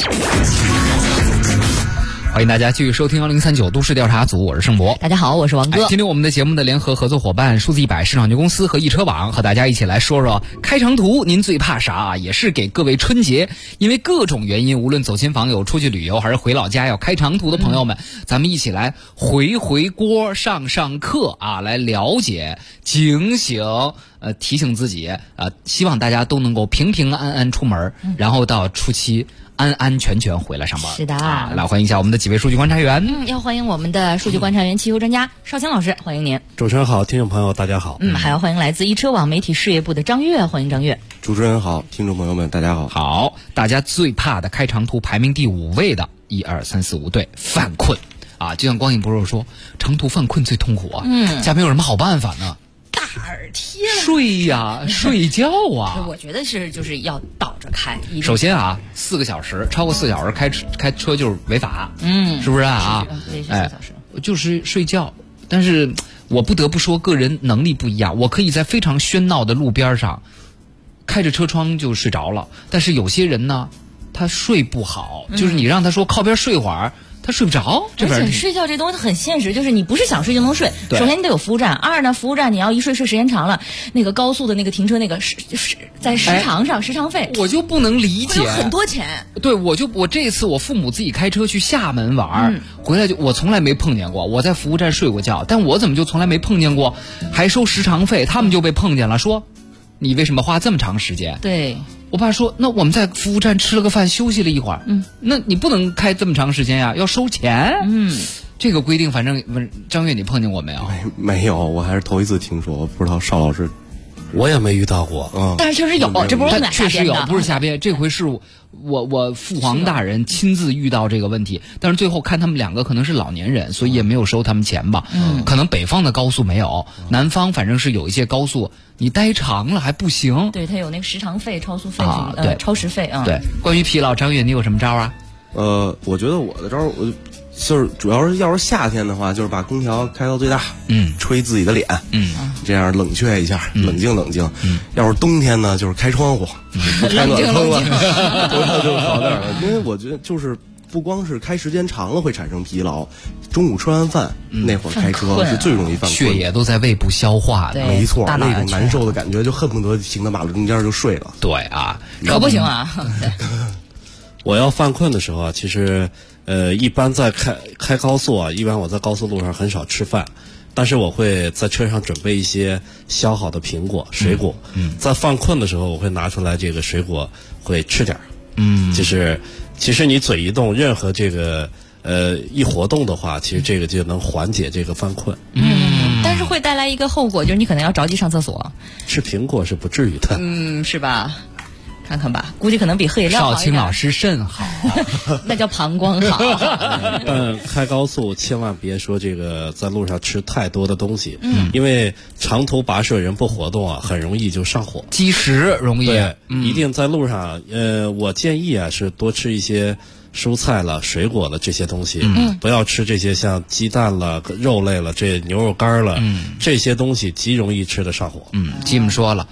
欢迎大家继续收听1039都市调查组，我是盛博。 大家好，我是王哥。 今天我们的节目的联合合作伙伴数字100市场局公司和易车网，和大家一起来说说开长途您最怕啥也是给各位春节因为各种原因，无论走亲访友、出去旅游还是回老家要开长途的朋友们，咱们一起来回锅上课来了解警醒，提醒自己，希望大家都能够平平安安出门，然后到初期安安全全回来上班。 是的， 来欢迎一下我们的几位数据观察员。 要欢迎我们的数据观察员、汽油专家邵青老师，欢迎您。 主持人好，听众朋友大家好。 还要欢迎来自易车网媒体事业部的张悦，欢迎张悦。 主持人好，听众朋友们大家好。 好，大家最怕的开长途排名第5位的1、2、3、4、5队犯困就像光影不肉说，长途犯困最痛苦下面有什么好办法呢？ 大耳贴睡呀，睡觉啊。 我觉得就是要倒着开。 首先4个小时，超过4小时开车就是违法，是不是啊？就是睡觉。但是我不得不说，个人能力不一样，我可以在非常喧闹的路边上开着车窗就睡着了，但是有些人呢，他睡不好，就是你让他说靠边睡会儿，他睡不着。 而且睡觉这东西很现实，就是你不是想睡就能睡。首先你得有服务站，2呢，服务站你要一睡时间长了，那个高速的那个停车那个在时长上时长费， 我就不能理解， 有很多钱。 对，我这次我父母自己开车去厦门玩，回来我从来没碰见过。我在服务站睡过觉，但我怎么就从来没碰见过还收时长费？他们就被碰见了，说你为什么花这么长时间？ 对。 我爸说，那我们在服务站吃了个饭，休息了一会儿，那你不能开这么长时间呀，要收钱。这个规定，反正张悦你碰见过没有？ 没有，我还是头一次听说，我不知道邵老师。 我也没遇到过， 但是确实有，这不是我们确实有，不是瞎编。这回是我父皇大人亲自遇到这个问题，但是最后看他们2个可能是老年人，所以也没有收他们钱吧。可能北方的高速没有，南方反正是有一些高速，你待长了还不行。 对，他有那个时长费、超速费对，超时费对，关于疲劳，张悦你有什么招啊？ 我觉得我的招就是主要是要是夏天的话，就是把空调开到最大，吹自己的脸，这样冷却一下，冷静冷静。要是冬天呢，就是开窗户，开暖风了，就好点了。因为我觉得就是不光是开时间长了会产生疲劳，中午吃完饭那会儿开车是最容易犯困， 血液都在胃部消化的， 没错，那种难受的感觉就恨不得停在马路中间就睡了。 对啊， 可不行啊。 我要犯困的时候其实一般在开高速一般我在高速路上很少吃饭，但是我会在车上准备一些削好的苹果、水果。在犯困的时候，我会拿出来这个水果会吃点。就是其实你嘴一动，任何这个一活动的话，其实这个就能缓解这个犯困。 但是会带来一个后果，就是你可能要着急上厕所。 吃苹果是不至于的。 是吧？看看吧，估计可能比喝饮料好一点。 邵青老师肾好， 那叫膀胱好。 但开高速千万别说这个在路上吃太多的东西，因为长途跋涉人不活动很容易就上火， 积食容易。 对，一定在路上，我建议是多吃一些蔬菜了、水果了这些东西，不要吃这些像鸡蛋了、肉类了、这牛肉干了，这些东西极容易吃得上火。 吉姆说了。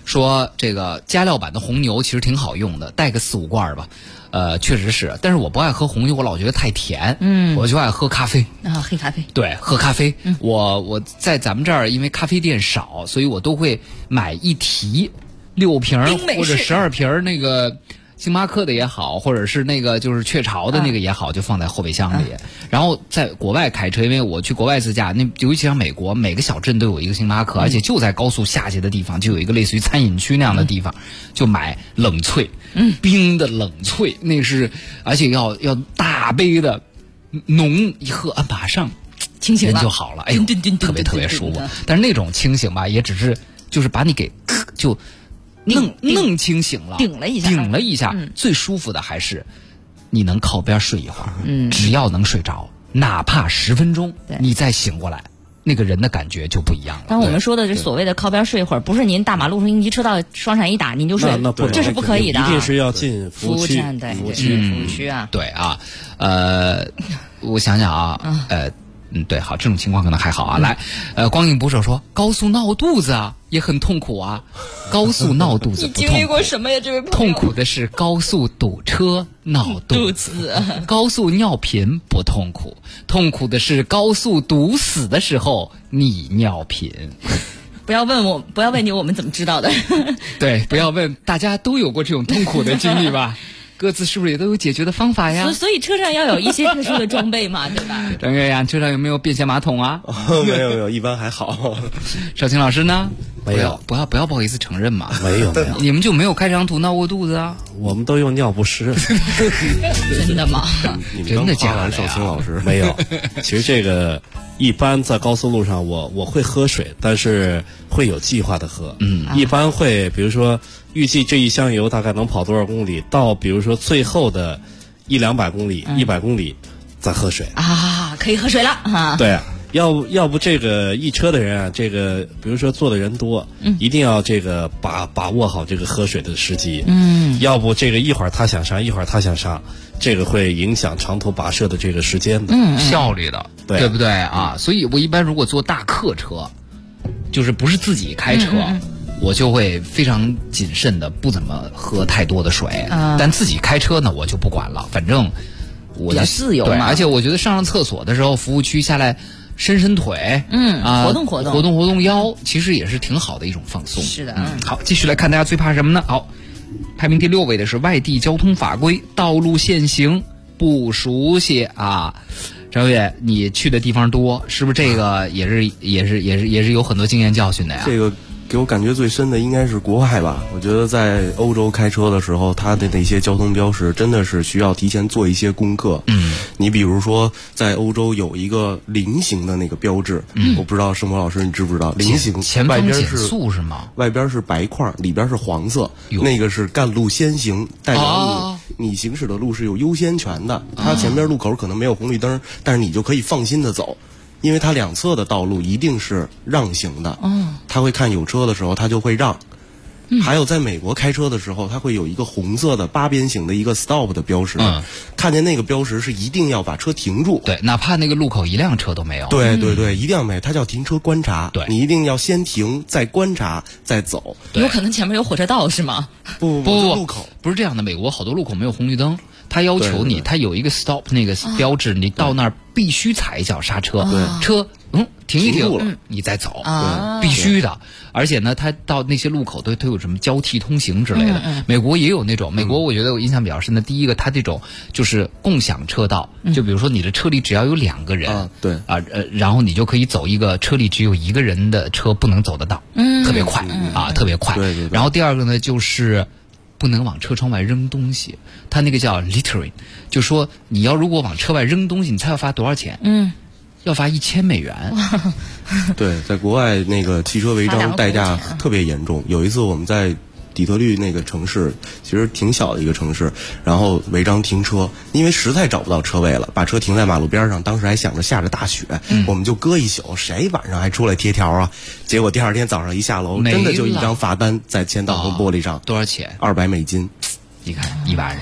说这个加料版的红牛其实挺好用的，带个4-5罐吧。确实是，但是我不爱喝红牛，我老觉得太甜。我就爱喝咖啡啊，黑咖啡。 对，喝咖啡。我在咱们这儿，因为咖啡店少，所以我都会买一提6瓶或者12瓶那个星巴克的也好，或者是那个就是雀巢的那个也好，就放在后备箱里。然后在国外开车，因为我去国外自驾，那尤其像美国，每个小镇都有一个星巴克，而且就在高速下去的地方就有一个类似于餐饮区那样的地方，就买冷萃，冰的冷萃，那是而且要大杯的浓，一喝马上清醒了就好了，哎呦，特别舒服。但是那种清醒吧，也只是就是把你给就。弄清醒了，顶了一下，最舒服的还是你能靠边睡一会儿，只要能睡着，哪怕10分钟，你再醒过来，那个人的感觉就不一样了。 但我们说的是所谓的靠边睡一会儿，不是您大马路上应急车道双闪一打您就睡，这是不可以的， 一定是要进服务区， 服务区啊。 对啊，我想想啊，对，好，这种情况可能还好啊。来，光影捕手说，高速闹肚子啊，也很痛苦啊。高速闹肚子不痛苦， 你经历过什么呀？这位朋友， 痛苦的是高速堵车闹肚子。高速尿频不痛苦，痛苦的是高速堵死的时候你尿频。 不要问你我们怎么知道的。 对，不要问，大家都有过这种痛苦的经历吧。各自是不是也都有解决的方法呀？ 所以车上要有一些特殊的装备嘛，对吧？ 张月呀，车上有没有便携马桶啊？ 没有，一般还好。 邵青老师呢？ 没有， 不要不好意思承认嘛。 没有， 你们就没有开长途闹过肚子啊？ 我们都用尿不湿。 真的吗？ 真的假的？ 邵青老师没有。其实这个一般在高速路上，我会喝水，但是会有计划的喝。一般会比如说。预计这一箱油大概能跑多少公里？到比如说最后的100-200公里、100公里再喝水啊，可以喝水了啊。 对，要不这个一车的人啊，这个比如说坐的人多，一定要这个把握好这个喝水的时机。要不这个一会儿他想上，一会儿他想上，这个会影响长途跋涉的这个时间的， 效率的，对不对啊？所以我一般如果坐大客车，就是不是自己开车。我就会非常谨慎的，不怎么喝太多的水。但自己开车呢，我就不管了，反正我比较自由嘛。 对，而且我觉得上厕所的时候，服务区下来伸腿， 活动腰，其实也是挺好的一种放松。 是的， 好，继续来看大家最怕什么呢？好，排名第6位的是外地交通法规、道路限行不熟悉啊。张月，你去的地方多，是不是这个也是有很多经验教训的呀？ 这个。给我感觉最深的应该是国外吧。我觉得在欧洲开车的时候，它的那些交通标识真的是需要提前做一些功课。你比如说在欧洲有一个菱形的那个标志，我不知道生活老师你知不知道？菱形前方减速是吗？ 外边是白块，里边是黄色，那个是干路先行，代表你行驶的路是有优先权的。它前边路口可能没有红绿灯，但是你就可以放心的走。因为它两侧的道路一定是让行的，他会看有车的时候他就会让。还有在美国开车的时候，它会有一个红色的8边形的一个 stop 的标识，看见那个标识是一定要把车停住， 对，哪怕那个路口一辆车都没有， 对，一定要没，它叫停车观察，对，你一定要先停，再观察，再走。 有可能前面有火车道是吗？ 不，路口不是这样的，美国好多路口没有红绿灯。他要求你，他有一个 stop 那个标志，你到那儿必须踩一脚刹车，车停一停，你再走，必须的。而且呢，他到那些路口都有什么交替通行之类的。美国也有那种，美国我觉得我印象比较深的，第一个，他这种就是共享车道，就比如说你的车里只要有2个人，然后你就可以走一个车里只有1个人的车不能走得到，特别快啊，特别快。然后第二个呢，就是不能往车窗外扔东西，他那个叫 littering， 就说你要如果往车外扔东西，你猜要罚多少钱？要罚$1000。 对，在国外那个汽车违章代价特别严重。有一次我们在底特律那个城市，其实挺小的一个城市，然后违章停车，因为实在找不到车位了，把车停在马路边上，当时还想着下着大雪，我们就搁一宿，谁晚上还出来贴条啊？结果第二天早上一下楼，真的就一张罚单在前挡风玻璃上。 多少钱？ $200。 你看一晚上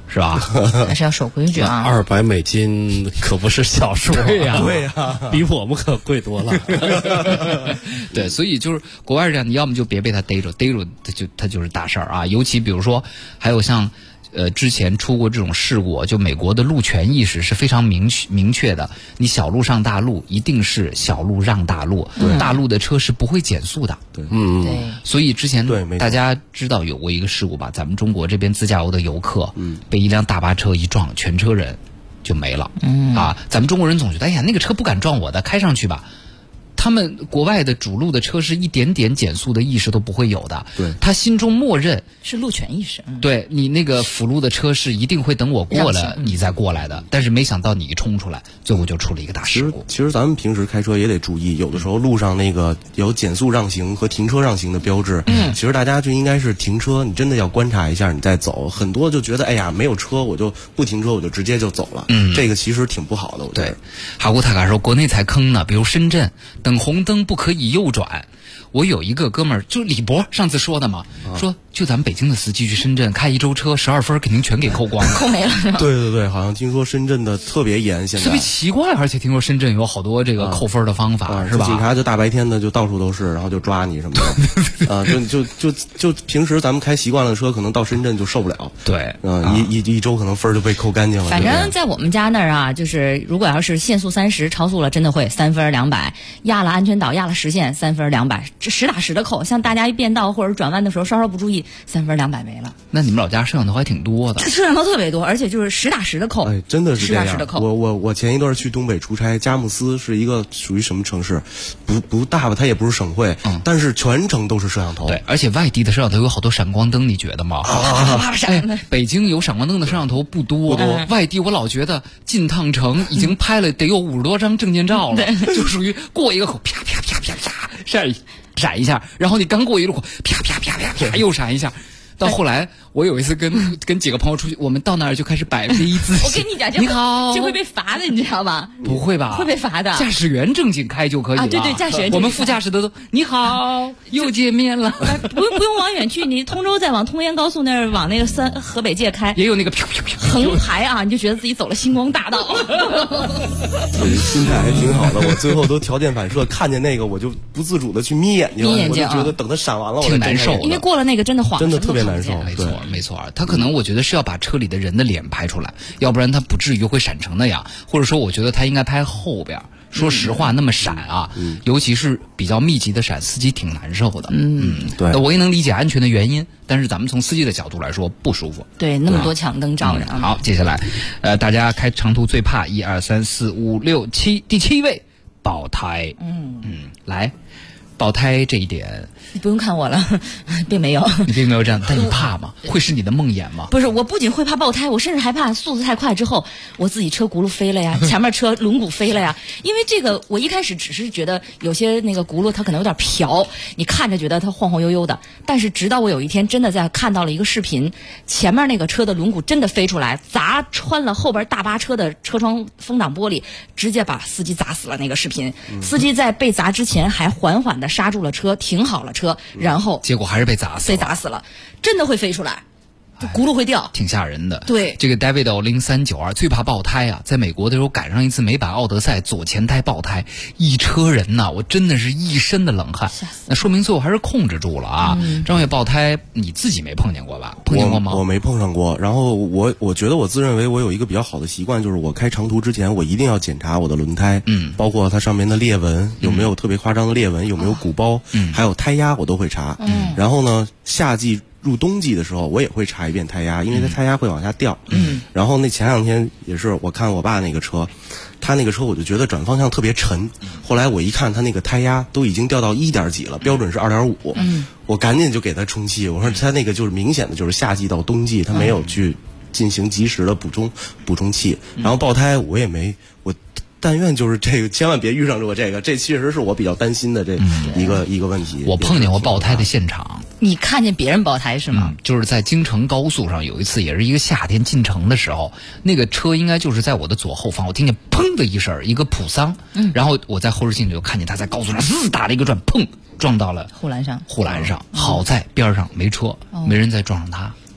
是吧？ 还是要守规矩啊。 $200可不是小数， 对呀， 对呀， 比我们可贵多了。 对，所以就是国外是这样，你要么就别被他逮着，他就是大事儿啊。尤其比如说，还有像。之前出过这种事故，就美国的路权意识是非常明确的。你小路上大路，一定是小路让大路，大路的车是不会减速的。 对， 对。 所以之前大家知道有过一个事故吧？咱们中国这边自驾游的游客，被一辆大巴车一撞，全车人就没了。咱们中国人总觉得，哎呀，那个车不敢撞我的，开上去吧。他们国外的主路的车是一点点减速的意识都不会有的， 对， 他心中默认是路权意识， 对你那个辅路的车是一定会等我过了你再过来的，但是没想到你一冲出来，最后就出了一个大事故。 其实咱们平时开车也得注意，有的时候路上那个有减速让行和停车让行的标志，其实大家就应该是停车，你真的要观察一下你再走。很多就觉得哎呀没有车我就不停车，我就直接就走了，这个其实挺不好的。我觉得对，哈古塔卡说国内才坑呢，比如深圳等红灯不可以右转。我有一个哥们儿，就李博上次说的嘛，说就咱们北京的司机去深圳开1周车12分，肯定全给扣光了， 扣没了。 对，好像听说深圳的特别严，现在特别奇怪，而且听说深圳有好多这个扣分的方法，是吧？ 警察就大白天的就到处都是，然后就抓你什么的，就平时咱们开习惯了车，可能到深圳就受不了。 对， 一周可能分就被扣干净了。 反正在我们家那儿啊，就是如果要是限速30超速了，真的会3分200，压了安全岛压了实线3分200，这实打实的扣。像大家一变道或者转弯的时候稍稍不注意，3分200没了。 那你们老家摄像头还挺多的， 摄像头特别多，而且就是实打实的扣。 哎，真的是这样。 实打实的扣。 我前一段去东北出差，佳木斯是一个属于什么城市？不大吧，它也不是省会，但是全程都是摄像头。 对，而且外地的摄像头有好多闪光灯，你觉得吗？北京有闪光灯的摄像头不多，外地我老觉得进趟城已经拍了得有50多张证件照了，就属于过一个口啪啪啪啪啪闪一下，然后你刚过一路口啪啪啪啪啪又闪一下。到后来，我有一次跟几个朋友出去，我们到那儿就开始摆 V 字。 我跟你讲，你好，这会被罚的，你知道吗？ 不会吧？ 会被罚的。 驾驶员正经开就可以了。 啊，对，驾驶员。 我们副驾驶的都你好，又见面了。 不用往远去，你通州再往通燕高速那儿往那个河北界开， 也有那个飘飘飘横排啊，你就觉得自己走了星光大道。 心态还挺好的，我最后都条件反射，看见那个我就不自主的去眯眼睛，我就觉得等它闪完了， 挺难受， 因为过了那个真的晃， 真的特别难受。 没错，他可能我觉得是要把车里的人的脸拍出来，要不然他不至于会闪成那样。或者说，我觉得他应该拍后边。说实话，那么闪啊，尤其是比较密集的闪，司机挺难受的。 对， 我也能理解安全的原因，但是咱们从司机的角度来说不舒服。 对，那么多抢灯照着。 好，接下来，大家开长途最怕1、2、3、4、5、6、7，第7位爆胎。来。爆胎这一点， 你不用看我了，并没有。 你并没有这样，但你怕吗？会是你的梦魇吗？ 不是，我不仅会怕爆胎，我甚至还怕速度太快之后，我自己车轱辘飞了呀，前面车轮毂飞了呀。因为这个，我一开始只是觉得有些那个轱辘它可能有点飘，你看着觉得它晃晃悠悠的。但是直到我有一天真的在看到了一个视频，前面那个车的轮毂真的飞出来，砸穿了后边大巴车的车窗风挡玻璃，直接把司机砸死了。那个视频，司机在被砸之前还缓缓的刹住了车，停好了车，然后结果还是被砸死了，真的会飞出来，轱辘会掉， 挺吓人的。 对， 这个 David 0392最怕爆胎啊，在美国的时候赶上一次美版奥德赛左前胎爆胎，一车人呐，我真的是一身的冷汗。那说明最后还是控制住了啊。张伟爆胎你自己没碰见过吧？碰见过吗？ 我没碰上过。然后我觉得我自认为我有一个比较好的习惯，就是我开长途之前我一定要检查我的轮胎，包括它上面的裂纹有没有特别夸张的裂纹，有没有鼓包，还有胎压我都会查。然后呢，夏季入冬季的时候，我也会查一遍胎压，因为它胎压会往下掉。然后那前2天也是，我看我爸那个车，他那个车我就觉得转方向特别沉。后来我一看他那个胎压都已经掉到1点几了，标准是2.5。我赶紧就给他充气，我说他那个就是明显的就是夏季到冬季他没有去进行及时的补充气。然后爆胎我也没但愿就是这个，千万别遇上我这个，这确实是我比较担心的这一个问题。 我碰见过爆胎的现场。 你看见别人爆胎是吗？ 就是在京承高速上有一次，也是一个夏天进城的时候，那个车应该就是在我的左后方，我听见砰的一声，一个普桑，然后我在后视镜里就看见他在高速上打了一个转，砰撞到了护栏上。 好在边上没车，没人再撞上他。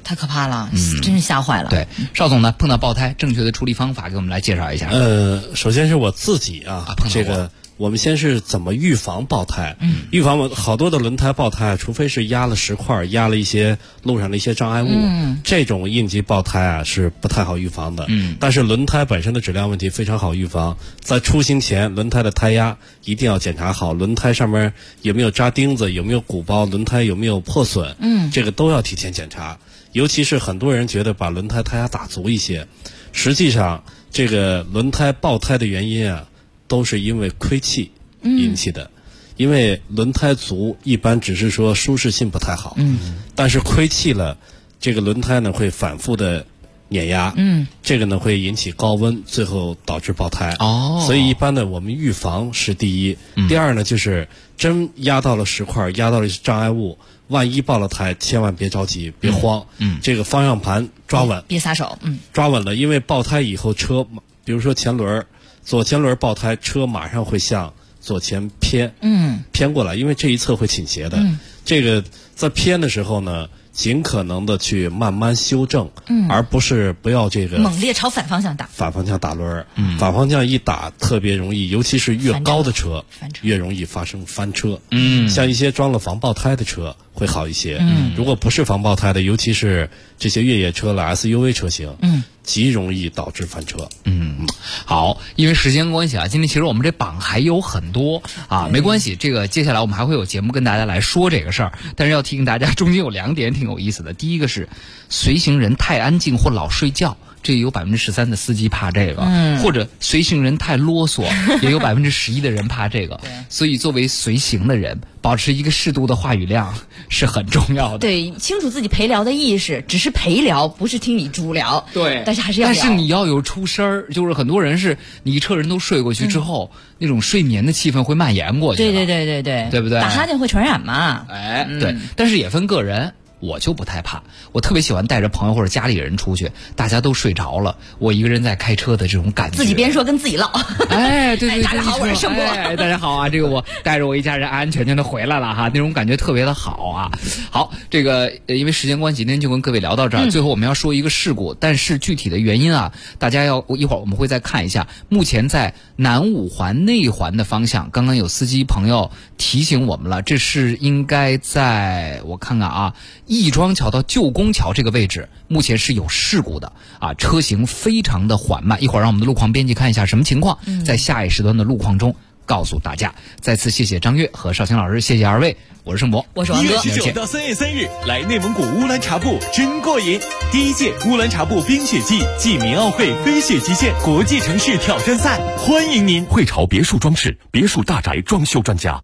太可怕了，真是吓坏了。 对，邵总呢碰到爆胎，正确的处理方法给我们来介绍一下。 首先是我自己这个我们先是怎么预防爆胎？预防好多的轮胎爆胎，除非是压了石块，压了一些路上的一些障碍物，这种应急爆胎是不太好预防的。但是轮胎本身的质量问题非常好预防，在出行前，轮胎的胎压一定要检查好，轮胎上面有没有扎钉子，有没有鼓包，轮胎有没有破损，这个都要提前检查。尤其是很多人觉得把轮胎胎压打足一些，实际上这个轮胎爆胎的原因都是因为亏气引起的。因为轮胎足一般只是说舒适性不太好，但是亏气了，这个轮胎呢会反复的碾压，这个呢会引起高温，最后导致爆胎。所以一般呢我们预防是第一，第二呢就是真压到了石块，压到了障碍物，万一爆了胎，千万别着急，别慌，这个方向盘抓稳， 别撒手， 抓稳了，因为爆胎以后车，比如说左前轮爆胎，车马上会向左前偏过来，因为这一侧会倾斜的。这个在偏的时候呢，尽可能的去慢慢修正，而不要这个猛烈朝反方向打。 反方向打轮，反方向一打特别容易，尤其是越高的车越容易发生翻车。像一些装了防爆胎的车会好一些。如果不是防爆胎的，尤其是这些越野车了 SUV 车型，极容易导致翻车。 好，因为时间关系今天其实我们这榜还有很多没关系，这个接下来我们还会有节目跟大家来说这个事儿。但是要提醒大家，中间有2点挺有意思的。第一个是随行人太安静或老睡觉，这有13%的司机怕这个，或者随行人太啰嗦，也有11%的人怕这个。所以作为随行的人，保持一个适度的话语量是很重要的。 对，清楚自己陪聊的意识，只是陪聊，不是听你猪聊。 对， 但是还是要聊。 但是你要有出声儿，就是很多人是你一车人都睡过去之后，那种睡眠的气氛会蔓延过去。 对， 对不对？ 打哈欠会传染嘛？ 对，但是也分个人。我就不太怕，我特别喜欢带着朋友或者家里人出去，大家都睡着了，我一个人在开车的这种感觉。 自己边说跟自己唠。 对， 大家好，我是盛博。 大家好这个我带着我一家人安安全全的回来了那种感觉特别的好好，这个因为时间关系，今天就跟各位聊到这儿。最后我们要说一个事故，但是具体的原因大家一会儿我们会再看一下。目前在南5环内环的方向，刚刚有司机朋友提醒我们了，这是应该在我看看亦庄桥到旧宫桥这个位置，目前是有事故的车行非常的缓慢。一会儿让我们的路况编辑看一下什么情况，在下一时段的路况中告诉大家。再次谢谢张悦和邵晴老师，谢谢2位，我是盛博， 我是王哥。 1月19到3月3日，来内蒙古乌兰察布真过瘾！第1届乌兰察布冰雪季暨民奥会飞雪极限国际城市挑战赛，欢迎您！ 汇潮别墅装饰，别墅大宅装修专家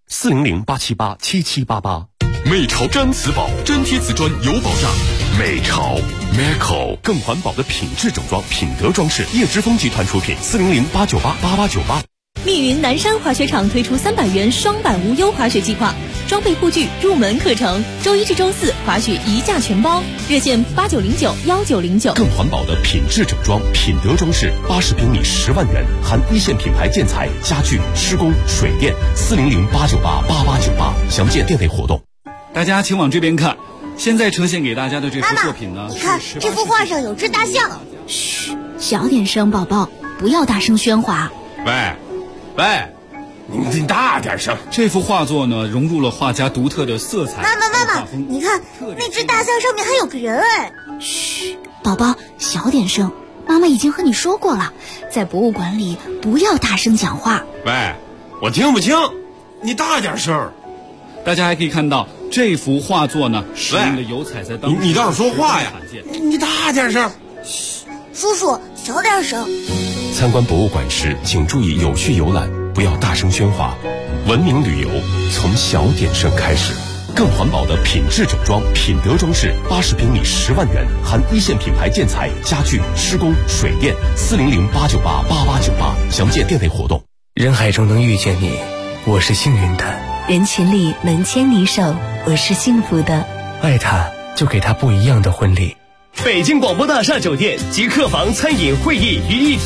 ，400-878-7788。美潮毡瓷宝，真贴瓷砖有保障。美潮 Meco 更环保的品质整装，品德装饰，叶之峰集团出品，400-898-8898。 密云南山滑雪场推出300元双板无忧滑雪计划，装备护具、入门课程，周1至周4滑雪一价全包，热线8909-1909。 更环保的品质整装，品德装饰，80平米10万元，含一线品牌建材、家具、施工、水电，400-898-8898。详见店内活动。 大家请往这边看，现在呈现给大家的这幅作品呢， 你看这幅画上有只大象。 嘘，小点声，宝宝，不要大声喧哗。 喂，你大点声。 这幅画作呢，融入了画家独特的色彩。 妈妈，你看那只大象上面还有个人哎。 嘘，宝宝，小点声。妈妈已经和你说过了，在博物馆里不要大声讲话。 喂，我听不清，你大点声。 大家还可以看到这幅画作呢，使用的油彩在当时你倒是说话呀！你大点声。 嘘，叔叔小点声。 参观博物馆时，请注意有序游览，不要大声喧哗。文明旅游从小点声开始。更环保的品质整装，品德装饰，80平米10万元，含一线品牌建材、家具、施工、水电，400-898-8898。详见店内活动。 人海中能遇见你，我是幸运的； 人群里能牵你手，我是幸福的。 爱他，就给他不一样的婚礼。 北京广播大厦酒店及客房、餐饮、会议于一体。